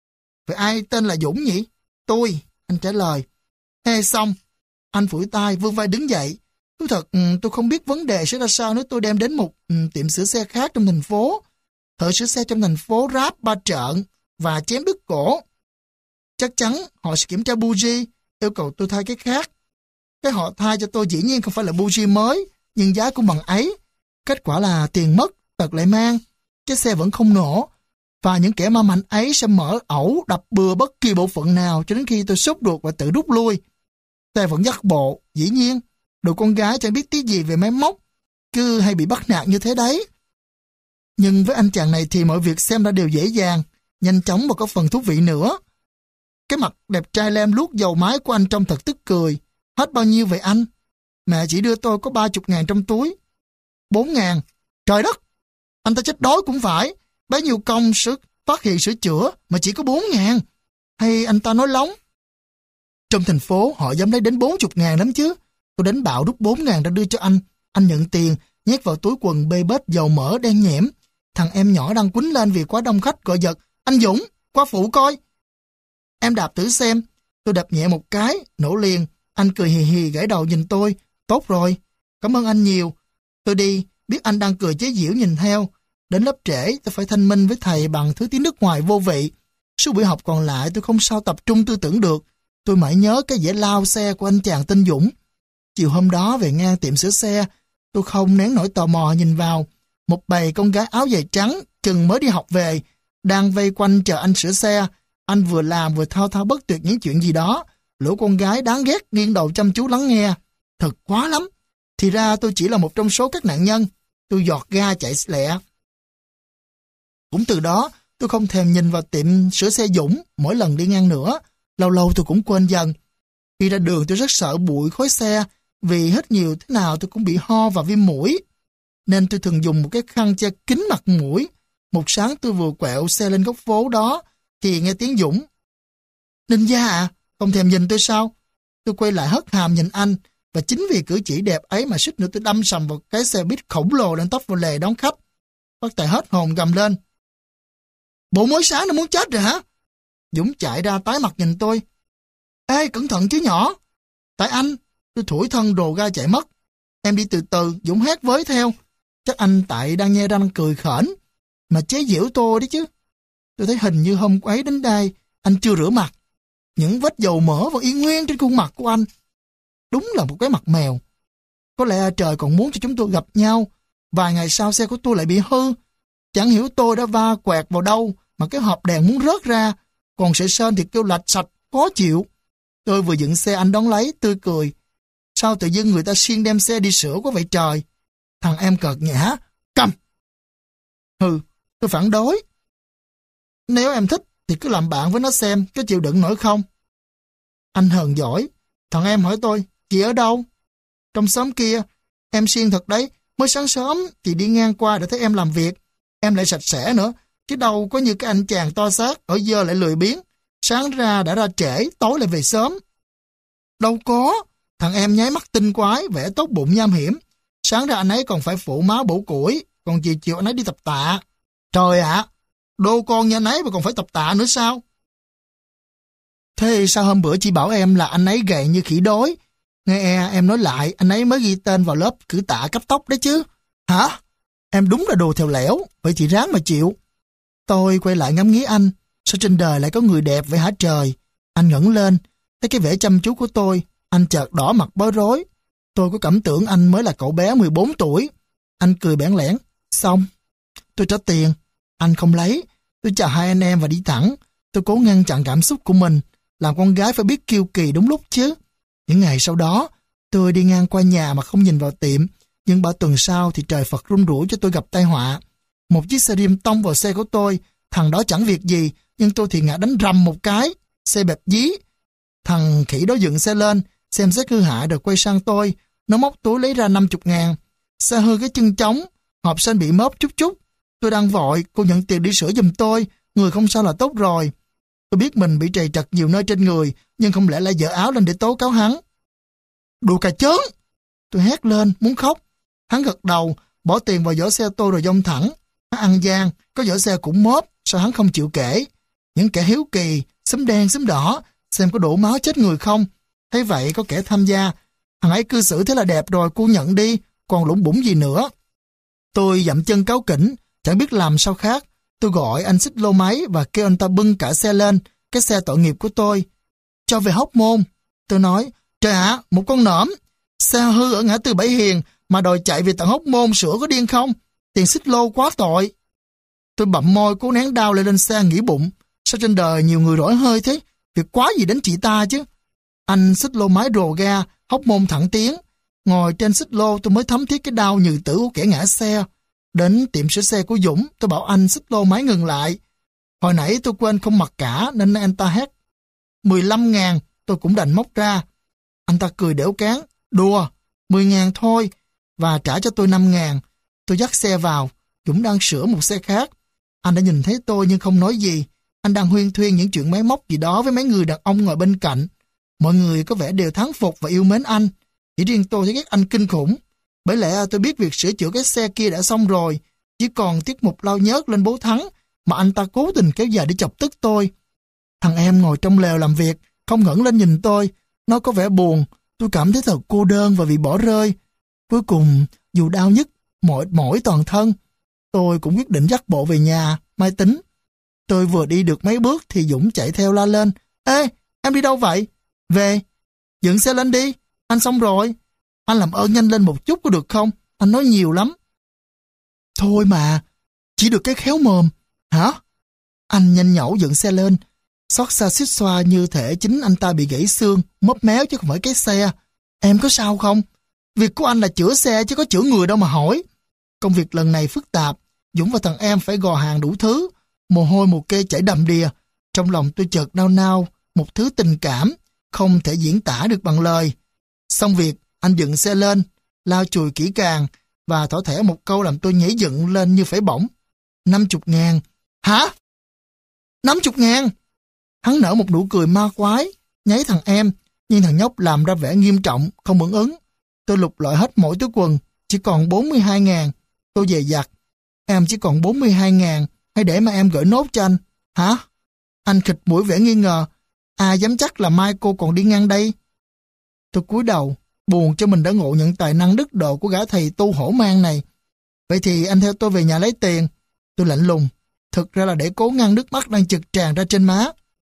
Vậy ai tên là Dũng nhỉ? Tôi, anh trả lời. Nghe xong, anh phủi tay, vươn vai đứng dậy. Tôi thật, tôi không biết vấn đề sẽ ra sao nếu tôi đem đến một tiệm sửa xe khác trong thành phố. Thợ sửa xe trong thành phố ráp ba trợn và chém đứt cổ. Chắc chắn họ sẽ kiểm tra buji, yêu cầu tôi thay cái khác. Cái họ thay cho tôi dĩ nhiên không phải là buji mới, nhưng giá cũng bằng ấy. Kết quả là tiền mất, tật lại mang. Cái xe vẫn không nổ. Và những kẻ ma mạnh ấy sẽ mở ẩu, đập bừa bất kỳ bộ phận nào cho đến khi tôi sốt ruột và tự rút lui. Xe vẫn dắt bộ, dĩ nhiên. Đồ con gái chẳng biết tí gì về máy móc, cứ hay bị bắt nạt như thế đấy. Nhưng với anh chàng này thì mọi việc xem ra đều dễ dàng, nhanh chóng và có phần thú vị nữa. Cái mặt đẹp trai lem luốc dầu mái của anh trông thật tức cười. Hết bao nhiêu vậy anh? Mẹ chỉ đưa tôi có ba chục ngàn trong túi. Bốn ngàn. Trời đất! Anh ta chết đói cũng phải. Bấy nhiêu công sức phát hiện sửa chữa mà chỉ có bốn ngàn. Hay anh ta nói lóng? Trong thành phố họ dám lấy đến bốn chục ngàn lắm chứ. Tôi đánh bạo rút bốn ngàn ra đưa cho anh. Anh nhận tiền, nhét vào túi quần bê bết dầu mỡ đen nhẽm. Thằng em nhỏ đang quýnh lên vì quá đông khách gọi giật. Anh Dũng, qua phụ coi. Em đạp thử xem. Tôi đạp nhẹ một cái, nổ liền. Anh cười hì hì gãi đầu nhìn tôi. Tốt rồi, cảm ơn anh nhiều. Tôi đi, biết anh đang cười chế giễu nhìn theo. Đến lớp trễ, tôi phải thanh minh với thầy bằng thứ tiếng nước ngoài vô vị. Số buổi học còn lại tôi không sao tập trung tư tưởng được. Tôi mãi nhớ cái vẻ lao xe của anh chàng tên Dũng. Chiều hôm đó về ngang tiệm sửa xe, tôi không nén nổi tò mò nhìn vào. Một bầy con gái áo dài trắng, chừng mới đi học về, đang vây quanh chờ anh sửa xe. Anh vừa làm vừa thao thao bất tuyệt những chuyện gì đó. Lũ con gái đáng ghét nghiêng đầu chăm chú lắng nghe. Thật quá lắm. Thì ra tôi chỉ là một trong số các nạn nhân. Tôi giọt ga chạy lẹ. Cũng từ đó, tôi không thèm nhìn vào tiệm sửa xe Dũng mỗi lần đi ngang nữa. Lâu lâu tôi cũng quên dần. Khi ra đường tôi rất sợ bụi khói xe, vì hít nhiều thế nào tôi cũng bị ho và viêm mũi. Nên tôi thường dùng một cái khăn che kín mặt mũi. Một sáng tôi vừa quẹo xe lên góc phố đó, thì nghe tiếng Dũng. Ninh gia à, không thèm nhìn tôi sao? Tôi quay lại hất hàm nhìn anh, và chính vì cử chỉ đẹp ấy mà suýt nữa tôi đâm sầm vào cái xe buýt khổng lồ đang tấp vào lề đón khách. Bác Tài hết hồn gầm lên. Bộ mới sáng nó muốn chết rồi hả? Dũng chạy ra tái mặt nhìn tôi. Ê, cẩn thận chứ nhỏ. Tại anh, tôi thủi thân rồ ga chạy mất. Em đi từ từ, Dũng hét với theo. Chắc anh tại đang nhe răng cười khểnh, mà chế giễu tôi đấy chứ. Tôi thấy hình như hôm ấy đến đây, anh chưa rửa mặt. Những vết dầu mỡ vẫn y nguyên trên khuôn mặt của anh. Đúng là một cái mặt mèo. Có lẽ trời còn muốn cho chúng tôi gặp nhau. Vài ngày sau xe của tôi lại bị hư. Chẳng hiểu tôi đã va quẹt vào đâu mà cái hộp đèn muốn rớt ra. Còn sợi sơn thì kêu lạch sạch, khó chịu. Tôi vừa dựng xe anh đón lấy, tươi cười. Sao tự dưng người ta siêng đem xe đi sửa quá vậy trời? Thằng em cợt nhã, câm. Hừ, tôi phản đối. Nếu em thích thì cứ làm bạn với nó xem, có chịu đựng nổi không? Anh hờn giỏi. Thằng em hỏi tôi, chị ở đâu? Trong xóm kia. Em siêng thật đấy, mới sáng sớm thì đi ngang qua để thấy em làm việc. Em lại sạch sẽ nữa, chứ đâu có như cái anh chàng to xác, ở giờ lại lười biếng. Sáng ra đã ra trễ, tối lại về sớm. Đâu có, thằng em nháy mắt tinh quái, vẻ tốt bụng nham hiểm. Sáng ra anh ấy còn phải phụ máu bổ củi, còn chiều chiều anh ấy đi tập tạ. Trời ạ, đô con như anh ấy mà còn phải tập tạ nữa sao? Thế sao hôm bữa chị bảo em là anh ấy gầy như khỉ đói? Nghe em nói lại, anh ấy mới ghi tên vào lớp cử tạ cấp tốc đấy chứ. Hả? Em đúng là đồ theo lẻo, vậy thì ráng mà chịu. Tôi quay lại ngắm nghía anh. Sao trên đời lại có người đẹp vậy hả trời? Anh ngẩng lên, thấy cái vẻ chăm chú của tôi. Anh chợt đỏ mặt bối rối. Tôi có cảm tưởng anh mới là cậu bé mười bốn tuổi. Anh cười bẽn lẽn. Xong. Tôi trả tiền. Anh không lấy. Tôi chào hai anh em và đi thẳng. Tôi cố ngăn chặn cảm xúc của mình. Làm con gái phải biết kiêu kỳ đúng lúc chứ. Những ngày sau đó, tôi đi ngang qua nhà mà không nhìn vào tiệm. Nhưng ba tuần sau thì trời Phật rung rủi cho tôi gặp tai họa. Một chiếc xe rim tông vào xe của tôi. Thằng đó chẳng việc gì, nhưng tôi thì ngã đánh rầm một cái. Xe bẹp dí. Thằng khỉ đó dựng xe lên, xem xét hư hại rồi quay sang tôi. Nó móc túi lấy ra năm mươi ngàn. Xe hư cái chân trống, hộp sên bị móp chút chút. Tôi đang vội, cô nhận tiền đi sửa giùm tôi. Người không sao là tốt rồi. Tôi biết mình bị trầy trật nhiều nơi trên người, nhưng không lẽ lại dỡ áo lên để tố cáo hắn. Đùa cà chớn! Tôi hét lên, muốn khóc. Hắn gật đầu, bỏ tiền vào giỏ xe tôi rồi dông thẳng. Hắn ăn gian, có giỏ xe cũng móp, sao hắn không chịu kể. Những kẻ hiếu kỳ, xúm đen xúm đỏ, xem có đổ máu chết người không. Thấy vậy có kẻ tham gia. Thằng ấy cư xử thế là đẹp rồi, cô nhận đi, còn lủng bủng gì nữa. Tôi dậm chân cáu kỉnh, chẳng biết làm sao khác. Tôi gọi anh xích lô máy và kêu anh ta bưng cả xe lên, cái xe tội nghiệp của tôi. Cho về Hóc Môn. Tôi nói, trời ạ, một con nỡm. Xe hư ở ngã tư Bảy Hiền mà đòi chạy về tận Hóc Môn sửa có điên không? Tiền xích lô quá tội. Tôi bậm môi cố nén đau lại lên xe nghĩ bụng. Sao trên đời nhiều người rỗi hơi thế? Việc quá gì đến chị ta chứ? Anh xích lô máy rồ ga, Hóc Môn thẳng tiến. Ngồi trên xích lô tôi mới thấm thiết cái đau nhừ tử của kẻ ngã xe. Đến tiệm sửa xe của Dũng, tôi bảo anh xích lô máy ngừng lại. Hồi nãy tôi quên không mặc cả nên anh ta hét mười lăm ngàn, tôi cũng đành móc ra. Anh ta cười đểu cán, đùa, mười ngàn thôi, và trả cho tôi năm ngàn. Tôi dắt xe vào, Dũng đang sửa một xe khác. Anh đã nhìn thấy tôi nhưng không nói gì. Anh đang huyên thuyên những chuyện máy móc gì đó với mấy người đàn ông ngồi bên cạnh. Mọi người có vẻ đều thán phục và yêu mến anh. Chỉ riêng tôi thấy ghét anh kinh khủng. Bởi lẽ tôi biết việc sửa chữa cái xe kia đã xong rồi. Chỉ còn tiết mục lao nhớt lên bố Thắng mà anh ta cố tình kéo dài để chọc tức tôi. Thằng em ngồi trong lều làm việc, không ngẩng lên nhìn tôi. Nó có vẻ buồn. Tôi cảm thấy thật cô đơn và bị bỏ rơi. Cuối cùng, dù đau nhức, mỏi mỏi toàn thân, tôi cũng quyết định dắt bộ về nhà, mai tính. Tôi vừa đi được mấy bước thì Dũng chạy theo la lên. Ê, em đi đâu vậy? Về. Dựng xe lên đi. Anh xong rồi. Anh làm ơn nhanh lên một chút có được không? Anh nói nhiều lắm. Thôi mà, chỉ được cái khéo mồm. Hả? Anh nhanh nhẩu dựng xe lên. Xót xa xít xoa như thể chính anh ta bị gãy xương, móp méo chứ không phải cái xe. Em có sao không? Việc của anh là chữa xe chứ có chữa người đâu mà hỏi. Công việc lần này phức tạp. Dũng và thằng em phải gò hàng đủ thứ. Mồ hôi mồ kê chảy đầm đìa. Trong lòng tôi chợt nao nao một thứ tình cảm không thể diễn tả được bằng lời. Xong việc, anh dựng xe lên, lau chùi kỹ càng và thỏ thẻ một câu làm tôi nhảy dựng lên như phải bổng. Năm chục ngàn. Hả? Năm chục ngàn? Hắn nở một nụ cười ma quái, nháy thằng em, nhưng thằng nhóc làm ra vẻ nghiêm trọng, không ưng ứng. Tôi lục lọi hết mỗi túi quần, chỉ còn bốn mươi hai ngàn. Tôi về giặt. Em chỉ còn bốn mươi hai ngàn, hay để mà em gửi nốt cho anh? Hả? Anh khịt mũi vẻ nghi ngờ. À dám chắc là mai cô còn đi ngang đây. Tôi cúi đầu, buồn cho mình đã ngộ nhận tài năng đức độ của gã thầy tu hổ mang này. Vậy thì anh theo tôi về nhà lấy tiền. Tôi lạnh lùng. Thực ra là để cố ngăn nước mắt đang chực tràn ra trên má.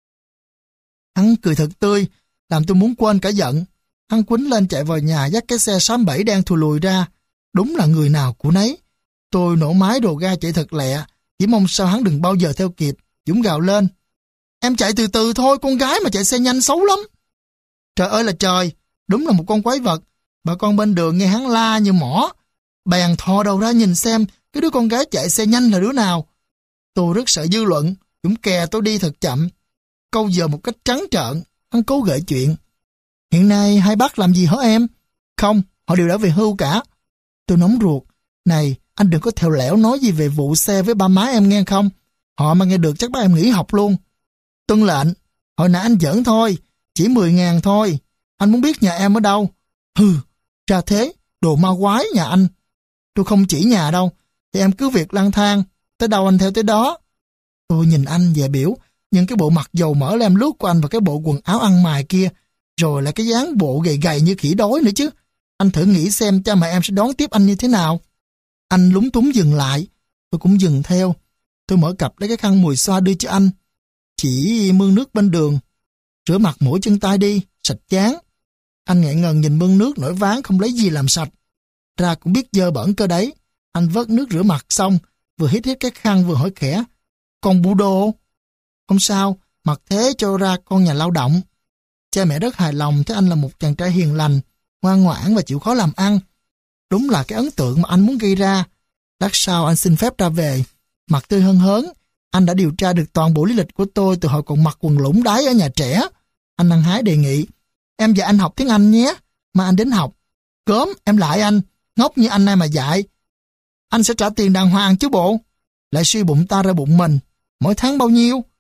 Hắn cười thật tươi, làm tôi muốn quên cả giận. Hắn quýnh lên chạy vào nhà dắt cái xe sáu bảy đang thù lùi ra. Đúng là người nào của nấy. Tôi nổ máy đồ ga chạy thật lẹ, chỉ mong sao hắn đừng bao giờ theo kịp. Dũng gào lên. Em chạy từ từ thôi, con gái mà chạy xe nhanh xấu lắm. Trời ơi là trời, đúng là một con quái vật. Bà con bên đường nghe hắn la như mỏ. Bèn thò đầu ra nhìn xem cái đứa con gái chạy xe nhanh là đứa nào. Tôi rất sợ dư luận, Dũng kè tôi đi thật chậm. Câu giờ một cách trắng trợn, hắn cố gợi chuyện. Hiện nay hai bác làm gì hả em? Không, họ đều đã về hưu cả. Tôi nóng ruột. Này, anh đừng có thèo lẻo nói gì về vụ xe với ba má em nghe không? Họ mà nghe được chắc bác em nghỉ học luôn. Tuân lệnh, hồi nãy anh giỡn thôi, chỉ mười ngàn thôi. Anh muốn biết nhà em ở đâu? Hừ, ra thế, đồ ma quái nhà anh. Tôi không chỉ nhà đâu, thì em cứ việc lang thang, tới đâu anh theo tới đó. Tôi nhìn anh về biểu, nhưng cái bộ mặt dầu mỡ lem luốc của anh và cái bộ quần áo ăn mài kia, rồi là cái dáng bộ gầy gầy như khỉ đói nữa chứ. Anh thử nghĩ xem cha mẹ em sẽ đón tiếp anh như thế nào. Anh lúng túng dừng lại, tôi cũng dừng theo. Tôi mở cặp lấy cái khăn mùi xoa đưa cho anh. Chỉ mương nước bên đường. Rửa mặt mũi chân tay đi, sạch chán. Anh ngại ngần nhìn mương nước nổi ván không lấy gì làm sạch. Ra cũng biết dơ bẩn cơ đấy. Anh vớt nước rửa mặt xong, vừa hít hít cái khăn vừa hỏi khẽ. Con bu đồ? Không sao, mặc thế cho ra con nhà lao động. Cha mẹ rất hài lòng thấy anh là một chàng trai hiền lành, ngoan ngoãn và chịu khó làm ăn. Đúng là cái ấn tượng mà anh muốn gây ra. Lát sau anh xin phép ra về. Mặt tươi hân hớn, anh đã điều tra được toàn bộ lý lịch của tôi từ hồi còn mặc quần lũng đái ở nhà trẻ. Anh hăng hái đề nghị. Em dạy anh học tiếng Anh nhé. Mà anh đến học. Cớm, em lại anh. Ngốc như anh này mà dạy. Anh sẽ trả tiền đàng hoàng chứ bộ. Lại suy bụng ta ra bụng mình. Mỗi tháng bao nhiêu?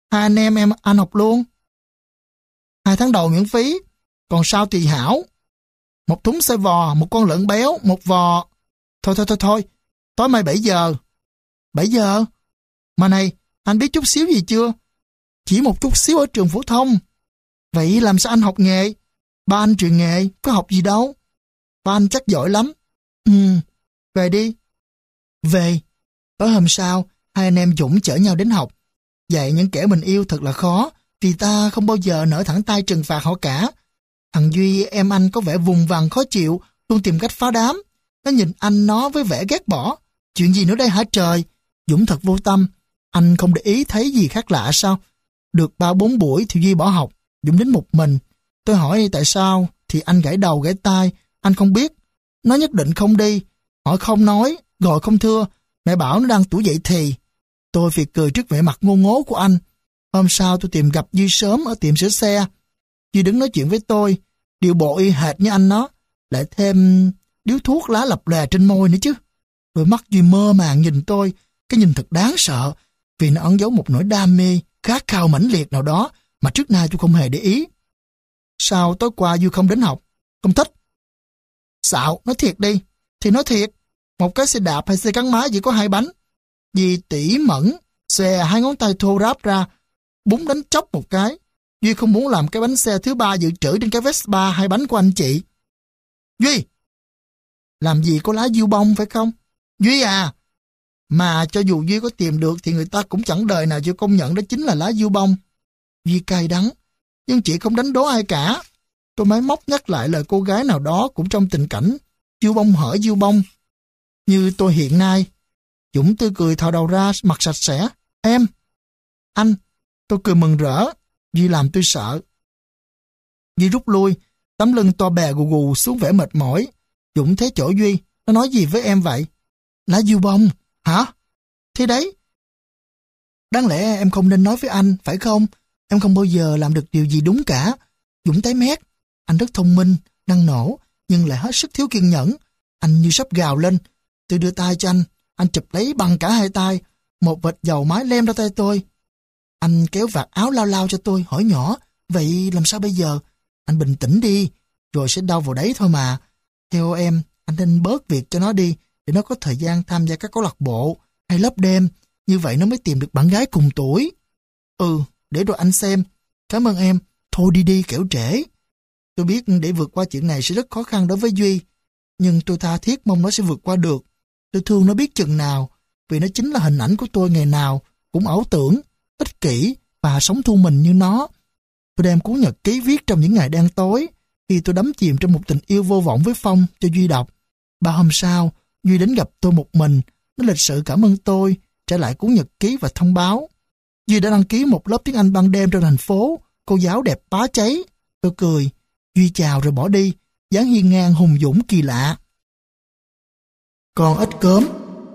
Hai anh em em anh học luôn. Hai tháng đầu miễn phí, còn sau tùy hảo. Một thúng xay vò, một con lợn béo, một vò. Thôi thôi thôi thôi, tối mai bảy giờ. bảy giờ? Mà này, anh biết chút xíu gì chưa? Chỉ một chút xíu ở trường phổ thông. Vậy làm sao anh học nghề? Ba anh truyền nghề, có học gì đâu. Ba anh chắc giỏi lắm. Ừ, về đi. Về. Tối hôm sau, hai anh em Dũng chở nhau đến học. Dạy những kẻ mình yêu thật là khó, vì ta không bao giờ nở thẳng tay trừng phạt họ cả. Thằng Duy em anh có vẻ vùng vằng khó chịu, luôn tìm cách phá đám. Nó nhìn anh nó với vẻ ghét bỏ. Chuyện gì nữa đây hả trời? Dũng thật vô tâm. Anh không để ý thấy gì khác lạ sao? Được ba bốn buổi thì Duy bỏ học, Dũng đến một mình. Tôi hỏi tại sao thì anh gãi đầu gãi tai. Anh không biết. Nó nhất định không đi. Hỏi không nói, gọi không thưa. Mẹ bảo nó đang tuổi dậy thì. Tôi phì cười trước vẻ mặt ngô ngố của anh. Hôm sau tôi tìm gặp Duy sớm ở tiệm sửa xe. Duy đứng nói chuyện với tôi, điệu bộ y hệt như anh nó, lại thêm điếu thuốc lá lập lè trên môi nữa chứ. Đôi mắt Duy mơ màng nhìn tôi, cái nhìn thật đáng sợ, vì nó ẩn giấu một nỗi đam mê, khát khao mãnh liệt nào đó mà trước nay tôi không hề để ý. Sao tối qua Duy không đến học? Không thích. Xạo, nói thiệt đi. Thì nói thiệt, một cái xe đạp hay xe gắn máy chỉ có hai bánh. Duy tỉ mẩn, xòe hai ngón tay thô ráp ra, búng đánh chốc một cái. Duy không muốn làm cái bánh xe thứ ba dự trữ trên cái Vespa hai bánh của anh chị. Duy! Làm gì có lá diêu bông phải không? Duy à! Mà cho dù Duy có tìm được thì người ta cũng chẳng đời nào chịu công nhận đó chính là lá diêu bông. Duy cay đắng, nhưng chị không đánh đố ai cả. Tôi máy móc nhắc lại lời cô gái nào đó cũng trong tình cảnh diêu bông hở diêu bông. Như tôi hiện nay. Dũng tươi cười thò đầu ra, mặt sạch sẽ. Em! Anh! Tôi cười mừng rỡ. Duy làm tôi sợ. Duy rút lui, tấm lưng to bè gù gù xuống vẻ mệt mỏi. Dũng thấy chỗ Duy, nó nói gì với em vậy? Lá diêu bông, hả? Thế đấy. Đáng lẽ em không nên nói với anh, phải không? Em không bao giờ làm được điều gì đúng cả. Dũng tái mét. Anh rất thông minh, năng nổ, nhưng lại hết sức thiếu kiên nhẫn. Anh như sắp gào lên. Tôi đưa tay cho anh, anh chụp lấy bằng cả hai tay. Một vệt dầu mái lem ra tay tôi. Anh kéo vạt áo lao lao cho tôi, hỏi nhỏ, vậy làm sao bây giờ? Anh bình tĩnh đi, rồi sẽ đau vào đấy thôi mà. Theo em, anh nên bớt việc cho nó đi, để nó có thời gian tham gia các câu lạc bộ hay lớp đêm, như vậy nó mới tìm được bạn gái cùng tuổi. Ừ, để rồi anh xem. Cảm ơn em, thôi đi đi kẻo trễ. Tôi biết để vượt qua chuyện này sẽ rất khó khăn đối với Duy, nhưng tôi tha thiết mong nó sẽ vượt qua được. Tôi thương nó biết chừng nào, vì nó chính là hình ảnh của tôi ngày nào cũng ảo tưởng, ích kỷ và sống thu mình như nó. Tôi đem cuốn nhật ký viết trong những ngày đen tối, khi tôi đắm chìm trong một tình yêu vô vọng với Phong cho Duy đọc. Ba hôm sau, Duy đến gặp tôi một mình. Nó lịch sự cảm ơn tôi, trả lại cuốn nhật ký và thông báo Duy đã đăng ký một lớp tiếng Anh ban đêm trong thành phố. Cô giáo đẹp bá cháy. Tôi cười. Duy chào rồi bỏ đi, dáng hiên ngang hùng dũng kỳ lạ. Con ếch cớm.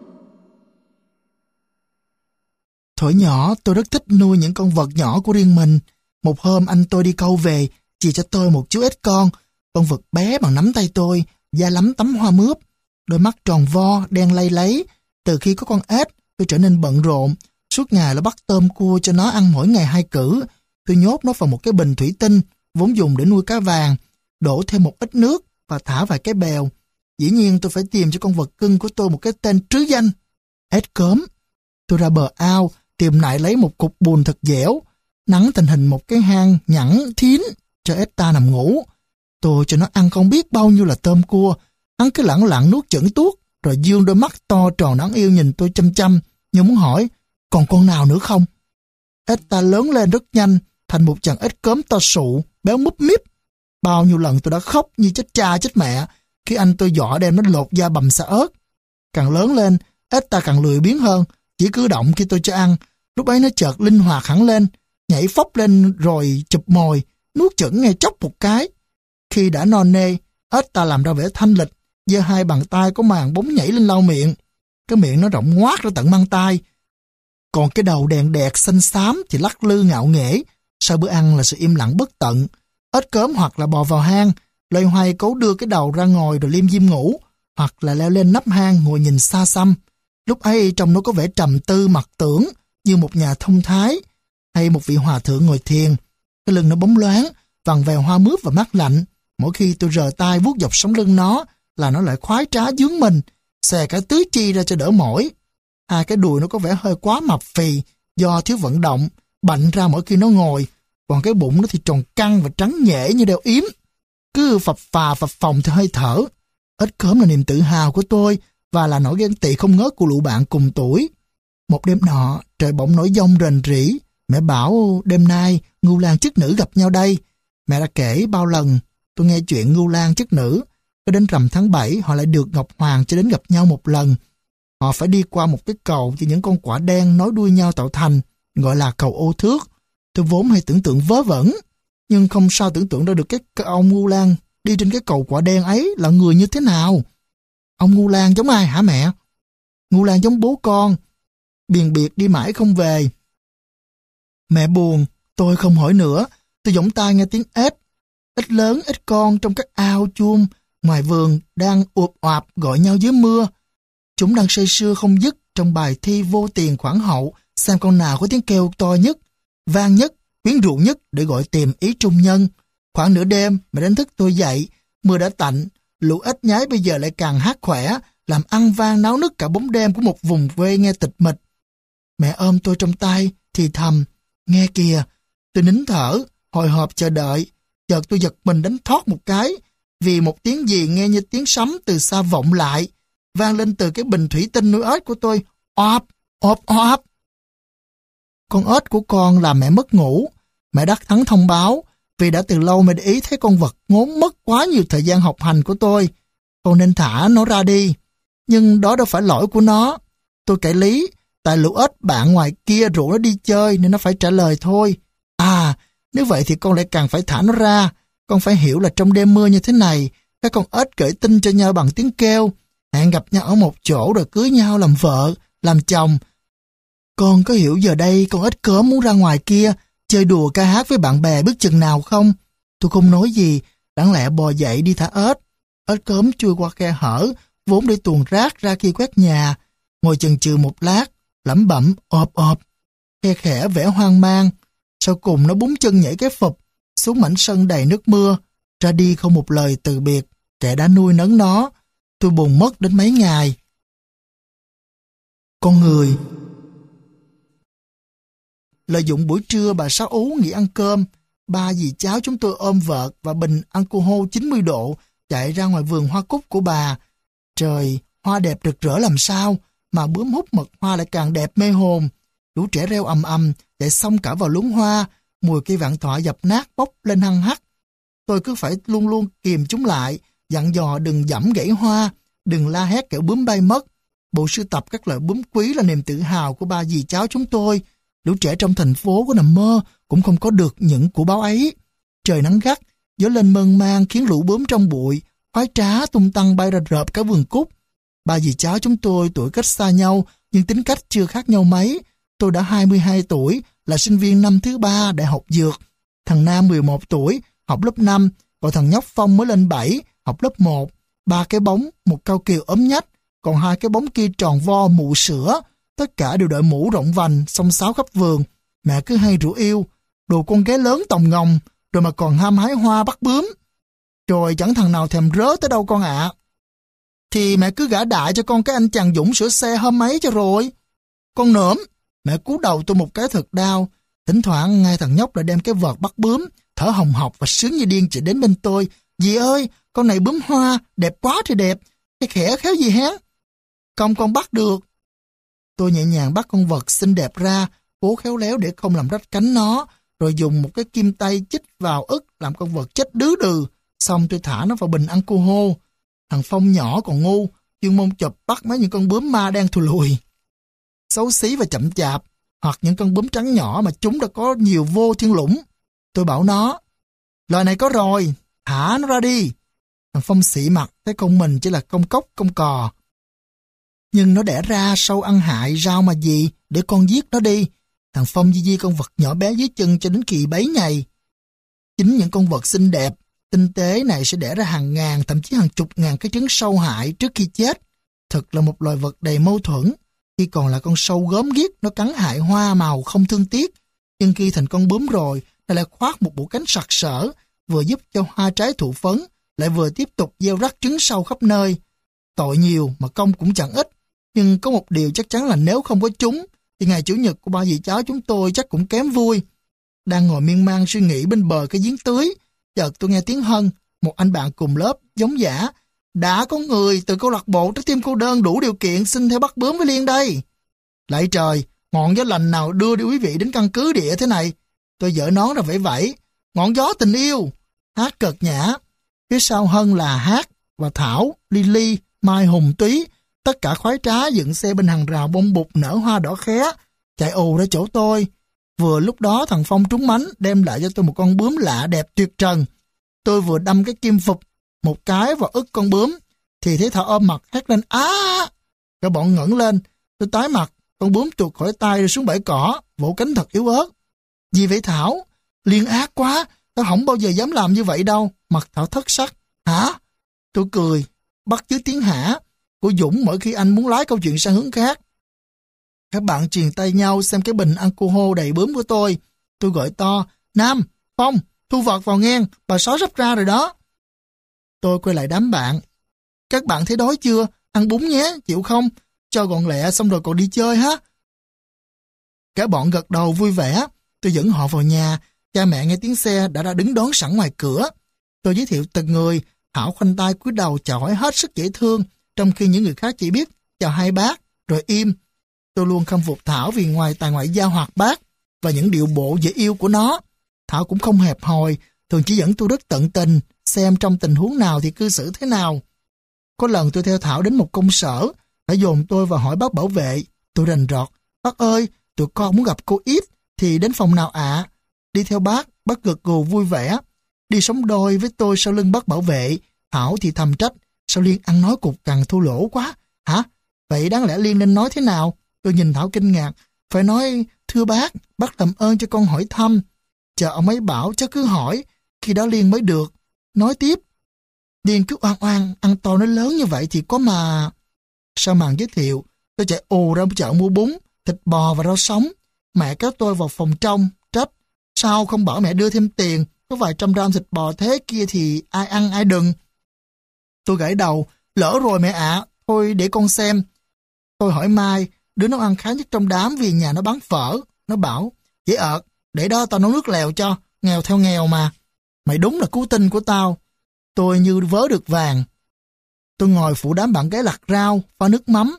Thuở nhỏ tôi rất thích nuôi những con vật nhỏ của riêng mình. Một hôm anh tôi đi câu về, chỉ cho tôi một chú ếch con. Con vật bé bằng nắm tay tôi, da lắm tấm hoa mướp, đôi mắt tròn vo, đen lay lấy. Từ khi có con ếch, tôi trở nên bận rộn. Suốt ngày là bắt tôm cua cho nó ăn mỗi ngày hai cử. Tôi nhốt nó vào một cái bình thủy tinh, vốn dùng để nuôi cá vàng, đổ thêm một ít nước và thả vài cái bèo. Dĩ nhiên tôi phải tìm cho con vật cưng của tôi một cái tên trứ danh. Ếch cớm. Tôi ra bờ ao, tìm lại lấy một cục bùn thật dẻo, nắn thành hình một cái hang nhẵn thiến cho ếch ta nằm ngủ. Tôi cho nó ăn không biết bao nhiêu là tôm cua. Hắn cứ lẳng lặng nuốt chửng tuốt, rồi dương đôi mắt to tròn đáng yêu nhìn tôi chăm chăm, như muốn hỏi, còn con nào nữa không? Ếch ta lớn lên rất nhanh, thành một chàng ếch cớm to sụ, béo múp míp. Bao nhiêu lần tôi đã khóc như chết cha chết mẹ khi anh tôi dọa đem nó lột da bằm xà ớt. Càng lớn lên, ếch ta càng lười biếng hơn, chỉ cử động khi tôi cho ăn. Lúc ấy nó chợt linh hoạt hẳn lên, nhảy phóc lên rồi chụp mồi, nuốt chửng ngay chốc một cái. Khi đã no nê, ếch ta làm ra vẻ thanh lịch, giơ hai bàn tay có màng bóng nhảy lên lau miệng. Cái miệng nó rộng ngoác ra tận mang tay. Còn cái đầu đèn đẹt xanh xám thì lắc lư ngạo nghễ. Sau bữa ăn là sự im lặng bất tận. Ếch cớm hoặc là bò vào hang, loay hoay cố đưa cái đầu ra ngồi rồi liêm diêm ngủ, hoặc là leo lên nắp hang ngồi nhìn xa xăm. Lúc ấy trông nó có vẻ trầm tư mặc tưởng như một nhà thông thái. hay một vị hòa thượng ngồi thiền. Cái lưng nó bóng loáng, vằn vèo hoa mướp và mát lạnh. Mỗi khi tôi rờ tay vuốt dọc sống lưng nó là nó lại khoái trá dướng mình, xòe cả tứ chi ra cho đỡ mỏi. Hai cái đùi nó có vẻ hơi quá mập phì do thiếu vận động, bạnh ra mỗi khi nó ngồi, còn cái bụng nó thì tròn căng và trắng nhễ như đeo yếm, cứ phập phà phập phồng theo hơi thở. Ếch cớm là niềm tự hào của tôi và là nỗi ghen tị không ngớt của lũ bạn cùng tuổi. Một đêm nọ, trời bỗng nổi giông rền rĩ. Mẹ bảo đêm nay Ngưu Lang chức nữ gặp nhau đây. Mẹ đã kể bao lần tôi nghe chuyện Ngưu Lang chức nữ. Cho đến rằm tháng bảy họ lại được Ngọc Hoàng cho đến gặp nhau một lần. Họ phải đi qua một cái cầu với những con quả đen nối đuôi nhau tạo thành, gọi là cầu ô thước. Tôi vốn hay tưởng tượng vớ vẩn, nhưng không sao tưởng tượng ra được cái ông Ngưu Lang đi trên cái cầu quả đen ấy là người như thế nào. Ông Ngưu Lang giống ai hả mẹ? Ngưu Lang giống bố con, biền biệt đi mãi không về. Mẹ buồn, tôi không hỏi nữa. Tôi giỏng tai nghe tiếng ếch, ếch lớn, ếch con trong các ao chuông ngoài vườn đang ụp oạp gọi nhau dưới mưa. Chúng đang say sưa không dứt trong bài thi vô tiền khoản hậu, xem con nào có tiếng kêu to nhất, vang nhất, quyến rũ nhất để gọi tìm ý trung nhân. Khoảng nửa đêm mẹ đánh thức tôi dậy, mưa đã tạnh, lũ ếch nhái bây giờ lại càng hát khỏe, làm ăn vang náo nức cả bóng đêm của một vùng quê nghe tịch mịch. Mẹ ôm tôi trong tay, thì thầm, nghe kìa. Tôi nín thở, hồi hộp chờ đợi. Chợt tôi giật mình đánh thoát một cái, vì một tiếng gì nghe như tiếng sấm từ xa vọng lại, vang lên từ cái bình thủy tinh nuôi ếch của tôi. Oạp, oạp, oạp. Con ếch của con làm mẹ mất ngủ. Mẹ đắc thắng thông báo, vì đã từ lâu mẹ để ý thấy con vật ngốn mất quá nhiều thời gian học hành của tôi. Con nên thả nó ra đi. Nhưng đó đâu phải lỗi của nó. Tôi cãi lý, tại lũ ếch bạn ngoài kia rủ nó đi chơi nên nó phải trả lời thôi. À, nếu vậy thì con lại càng phải thả nó ra. Con phải hiểu là trong đêm mưa như thế này, các con ếch gửi tin cho nhau bằng tiếng kêu, hẹn gặp nhau ở một chỗ rồi cưới nhau làm vợ, làm chồng. Con có hiểu giờ đây con ếch cớm muốn ra ngoài kia, chơi đùa ca hát với bạn bè biết chừng nào không? Tôi không nói gì, đáng lẽ bò dậy đi thả ếch. Ếch cớm chui qua khe hở, vốn để tuồn rác ra kia quét nhà. Ngồi chần chừ một lát, lẩm bẩm ọp ọp, khe khẽ vẻ hoang mang. Sau cùng nó búng chân nhảy cái phụp xuống mảnh sân đầy nước mưa, ra đi không một lời từ biệt. Kẻ đã nuôi nấng nó, tôi buồn mất đến mấy ngày. Con người. Lợi dụng buổi trưa bà Sáu Ú nghỉ ăn cơm, ba dì cháu chúng tôi ôm vợt và bình alcohol chín mươi độ chạy ra ngoài vườn hoa cúc của bà. Trời, hoa đẹp rực rỡ làm sao, mà bướm hút mật hoa lại càng đẹp mê hồn. Lũ trẻ reo ầm ầm, chạy xông cả vào luống hoa, mùi cây vạn thọ dập nát bốc lên hăng hắc. Tôi cứ phải luôn luôn kìm chúng lại, dặn dò đừng giẫm gãy hoa, đừng la hét kẻo bướm bay mất. Bộ sưu tập các loại bướm quý là niềm tự hào của ba dì cháu chúng tôi. Lũ trẻ trong thành phố có nằm mơ cũng không có được những của báo ấy. Trời nắng gắt, gió lên mơn man khiến lũ bướm trong bụi khoái trá tung tăng bay ra rợp cả vườn cúc. Ba dì cháu chúng tôi tuổi cách xa nhau nhưng tính cách chưa khác nhau mấy. Tôi đã hai mươi hai tuổi, là sinh viên năm thứ ba đại học dược. Thằng Nam mười một tuổi, học lớp năm, còn thằng nhóc Phong mới lên bảy, học lớp một. Ba cái bóng, một cao kiều ấm nhách, còn hai cái bóng kia tròn vo mụ sữa. Tất cả đều đội mũ rộng vành, xông xáo khắp vườn. Mẹ cứ hay rủ yêu, đồ con gái lớn tòng ngồng, rồi mà còn ham hái hoa bắt bướm. Rồi chẳng thằng nào thèm rớ tới đâu con ạ. Thì mẹ cứ gả đại cho con cái anh chàng Dũng sửa xe hôm ấy cho rồi. Con nỡm, mẹ cú đầu tôi một cái thật đau. Thỉnh thoảng ngay thằng nhóc lại đem cái vợt bắt bướm, thở hồng hộc và sướng như điên chạy đến bên tôi. Dì ơi, con này bướm hoa, đẹp quá thì đẹp, cái khẽ khéo gì hén. Không con bắt được. Tôi nhẹ nhàng bắt con vật xinh đẹp ra, cố khéo léo để không làm rách cánh nó, rồi dùng một cái kim tay chích vào ức làm con vật chết đứ đừ. Xong tôi thả nó vào bình alcohol. Thằng Phong nhỏ còn ngu, chuyên môn chụp bắt mấy những con bướm ma đang thù lùi, xấu xí và chậm chạp, hoặc những con bướm trắng nhỏ mà chúng đã có nhiều vô thiên lũng. Tôi bảo nó, loài này có rồi, thả nó ra đi. Thằng Phong xị mặt, thấy con mình chỉ là công cốc, công cò. Nhưng nó đẻ ra sâu ăn hại rau mà gì, để con giết nó đi. Thằng Phong di di con vật nhỏ bé dưới chân cho đến kỳ bấy ngày. Chính những con vật xinh đẹp, tinh tế này sẽ đẻ ra hàng ngàn, thậm chí hàng chục ngàn cái trứng sâu hại trước khi chết. Thật là một loài vật đầy mâu thuẫn. Khi còn là con sâu gớm ghiếc, nó cắn hại hoa màu không thương tiếc. Nhưng khi thành con bướm rồi, nó lại khoác một bộ cánh sặc sỡ, vừa giúp cho hoa trái thụ phấn, lại vừa tiếp tục gieo rắc trứng sâu khắp nơi. Tội nhiều mà công cũng chẳng ít, nhưng có một điều chắc chắn là nếu không có chúng, thì ngày Chủ nhật của ba dì cháu chúng tôi chắc cũng kém vui. Đang ngồi miên man suy nghĩ bên bờ cái giếng tưới, chợt tôi nghe tiếng Hân, một anh bạn cùng lớp giống dã. Đã có người từ câu lạc bộ trái tim cô đơn đủ điều kiện xin theo bắt bướm với Liên đây. Lạy trời, ngọn gió lành nào đưa đi quý vị đến căn cứ địa thế này? Tôi giở nón ra vẫy vẫy. Ngọn gió tình yêu. Hát cợt nhã. Phía sau Hân là Hát và Thảo, Lily, Mai, Hùng, Túy. Tất cả khoái trá dựng xe bên hàng rào bông bụt nở hoa đỏ khé, chạy ù ra chỗ tôi. Vừa lúc đó thằng Phong trúng mánh đem lại cho tôi một con bướm lạ đẹp tuyệt trần. Tôi vừa đâm cái kim phụp một cái vào ức con bướm, thì thấy Thảo ôm mặt hét lên á. Cả bọn ngẩng lên, tôi tái mặt, con bướm tuột khỏi tay rồi xuống bãi cỏ, vỗ cánh thật yếu ớt. Gì vậy Thảo? Liên ác quá, tao không bao giờ dám làm như vậy đâu. Mặt Thảo thất sắc. Hả? Tôi cười, bắt chước tiếng hả của Dũng mỗi khi anh muốn lái câu chuyện sang hướng khác. Các bạn truyền tay nhau xem cái bình alcohol đầy bướm của tôi. Tôi gọi to, Nam, Phong, thu vật vào ngang, bà sói sắp ra rồi đó. Tôi quay lại đám bạn. Các bạn thấy đói chưa? Ăn bún nhé, chịu không? Cho gọn lẹ xong rồi còn đi chơi ha. Cả bọn gật đầu vui vẻ. Tôi dẫn họ vào nhà. Cha mẹ nghe tiếng xe đã ra đứng đón sẵn ngoài cửa. Tôi giới thiệu từng người. Thảo khoanh tay cúi đầu chào hỏi hết sức dễ thương, trong khi những người khác chỉ biết chào hai bác, rồi im. Tôi luôn khâm phục Thảo vì ngoài tài ngoại giao hoạt bát và những điệu bộ dễ yêu của nó, Thảo cũng không hẹp hòi, thường chỉ dẫn tôi rất tận tình, xem trong tình huống nào thì cư xử thế nào. Có lần tôi theo Thảo đến một công sở, phải dồn tôi vào hỏi bác bảo vệ. Tôi rành rọt, bác ơi, tụi con muốn gặp cô Ít, thì đến phòng nào ạ? À? Đi theo bác, bác gật gù vui vẻ. Đi sống đôi với tôi sau lưng bác bảo vệ. Thảo thì thầm trách, sao Liên ăn nói cục cằn thô lỗ quá? Hả? Vậy đáng lẽ Liên nên nói thế nào? Tôi nhìn Thảo kinh ngạc, phải nói, thưa bác, bác làm ơn cho con hỏi thăm. Chờ ông ấy bảo cháu cứ hỏi, khi đó Liên mới được. Nói tiếp, Liên cứ oan oan, ăn to nó lớn như vậy thì có mà... Sau màn giới thiệu, tôi chạy ù ra chợ mua bún, thịt bò và rau sống. Mẹ kéo tôi vào phòng trong, trách. Sao không bảo mẹ đưa thêm tiền, có vài trăm gram thịt bò thế kia thì ai ăn ai đừng. Tôi gãi đầu, lỡ rồi mẹ ạ, thôi để con xem. Tôi hỏi Mai, đứa nấu ăn khá nhất trong đám vì nhà nó bán phở. Nó bảo, dễ ợt, để đó tao nấu nước lèo cho, nghèo theo nghèo mà. Mày đúng là cứu tinh của tao. Tôi như vớ được vàng. Tôi ngồi phụ đám bạn gái lặt rau, pha nước mắm.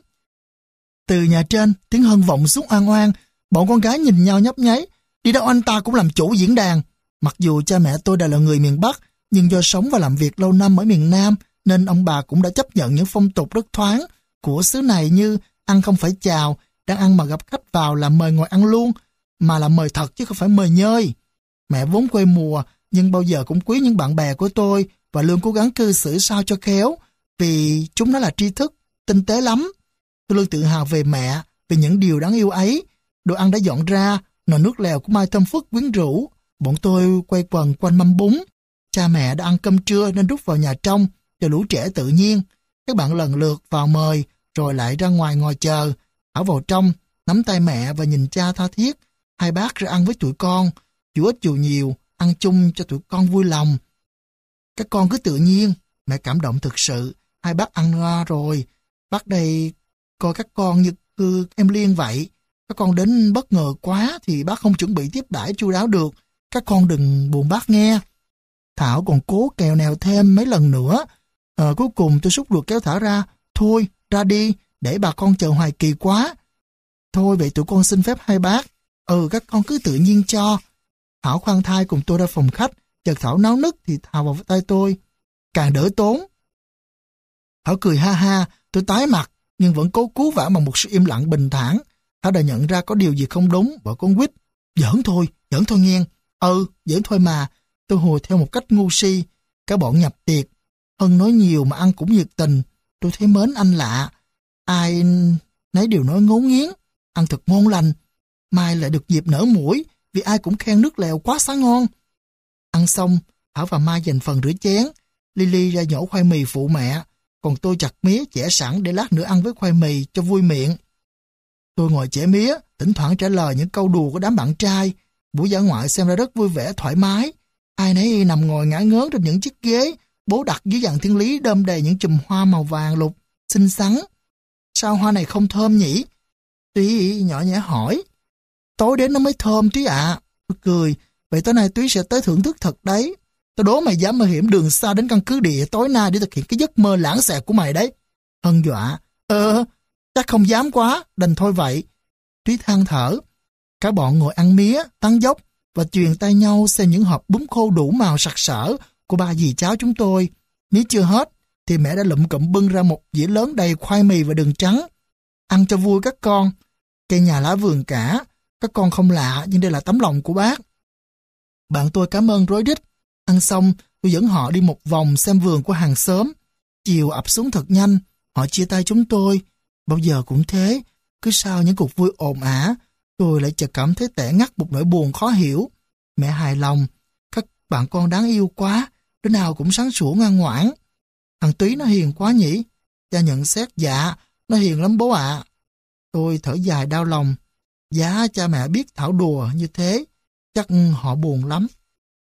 Từ nhà trên, tiếng Hân vọng xuống oan oan. Bọn con gái nhìn nhau nhấp nháy. Đi đâu anh ta cũng làm chủ diễn đàn. Mặc dù cha mẹ tôi đã là người miền Bắc, nhưng do sống và làm việc lâu năm ở miền Nam, nên ông bà cũng đã chấp nhận những phong tục rất thoáng của xứ này như ăn không phải chào, đang ăn mà gặp khách vào là mời ngồi ăn luôn, mà là mời thật chứ không phải mời nhơi. Mẹ vốn quê mùa, nhưng bao giờ cũng quý những bạn bè của tôi và luôn cố gắng cư xử sao cho khéo, vì chúng nó là tri thức, tinh tế lắm. Tôi luôn tự hào về mẹ, vì những điều đáng yêu ấy. Đồ ăn đã dọn ra, nồi nước lèo của Mai thơm phức quyến rũ. Bọn tôi quay quần quanh mâm bún. Cha mẹ đã ăn cơm trưa nên rút vào nhà trong, cho lũ trẻ tự nhiên. Các bạn lần lượt vào mời, rồi lại ra ngoài ngồi chờ. Thảo vào trong, nắm tay mẹ và nhìn cha tha thiết. Hai bác ra ăn với tụi con, dù ít dù nhiều, ăn chung cho tụi con vui lòng. Các con cứ tự nhiên, mẹ cảm động thực sự. Hai bác ăn no rồi, bác đây coi các con như cứ em Liên vậy. Các con đến bất ngờ quá thì bác không chuẩn bị tiếp đãi chu đáo được. Các con đừng buồn bác nghe. Thảo còn cố kèo nèo thêm mấy lần nữa. À, cuối cùng tôi xúc ruột kéo Thảo ra. Thôi, ra đi, để bà con chờ hoài kỳ quá. Thôi vậy tụi con xin phép hai bác. Ừ, các con cứ tự nhiên cho. Thảo khoan thai cùng tôi ra phòng khách. Chợt Thảo náo nức thì thào vào tay tôi. Càng đỡ tốn. Thảo cười ha ha, tôi tái mặt, nhưng vẫn cố cứu vãn bằng một sự im lặng bình thản. Thảo đã nhận ra có điều gì không đúng, bỏ con quýt. Giỡn thôi, giỡn thôi nghe. Ừ, giỡn thôi mà. Tôi hùa theo một cách ngu si. Cả bọn nhập tiệc. Hân nói nhiều mà ăn cũng nhiệt tình. Tôi thấy mến anh lạ. Ai nấy đều nói ngấu nghiến. Ăn thật ngon lành. Mai lại được dịp nở mũi vì ai cũng khen nước lèo quá xá ngon. Ăn xong, Thảo và Mai dành phần rửa chén. Lily ra nhổ khoai mì phụ mẹ. Còn tôi chặt mía chẻ sẵn để lát nữa ăn với khoai mì cho vui miệng. Tôi ngồi chẻ mía, thỉnh thoảng trả lời những câu đùa của đám bạn trai. Buổi dã ngoại xem ra rất vui vẻ, thoải mái. Ai nấy nằm ngồi ngả ngớn trên những chiếc ghế, bố đặt dưới dàn thiên lý đơm đầy những chùm hoa màu vàng lục, xinh xắn. Sao hoa này không thơm nhỉ? Túy nhỏ nhẹ hỏi. Tối đến nó mới thơm Túy ạ. Tôi cười, vậy tối nay Túy sẽ tới thưởng thức thật đấy. Tôi đố mày dám mạo hiểm đường xa đến căn cứ địa tối nay để thực hiện cái giấc mơ lãng xẹt của mày đấy. Hân dọa. Ờ, chắc không dám quá, đành thôi vậy. Túy than thở. Cả bọn ngồi ăn mía, tán dốc và truyền tay nhau xem những hộp bún khô đủ màu sặc sỡ của ba dì cháu chúng tôi. Mía chưa hết thì mẹ đã lụm cụm bưng ra một dĩa lớn đầy khoai mì và đường trắng. Ăn cho vui các con. Cây nhà lá vườn cả. Các con không lạ nhưng đây là tấm lòng của bác. Bạn tôi cảm ơn rối rít. Ăn xong tôi dẫn họ đi một vòng xem vườn của hàng xóm. Chiều ập xuống thật nhanh. Họ chia tay chúng tôi. Bao giờ cũng thế. Cứ sau những cuộc vui ồn ả, tôi lại chợt cảm thấy tẻ ngắt một nỗi buồn khó hiểu. Mẹ hài lòng. Các bạn con đáng yêu quá. Đứa nào cũng sáng sủa ngoan ngoãn. Thằng Túy nó hiền quá nhỉ? Cha nhận xét. Dạ, nó hiền lắm bố ạ. Tôi thở dài đau lòng. Giá cha mẹ biết thảo đùa như thế, chắc họ buồn lắm.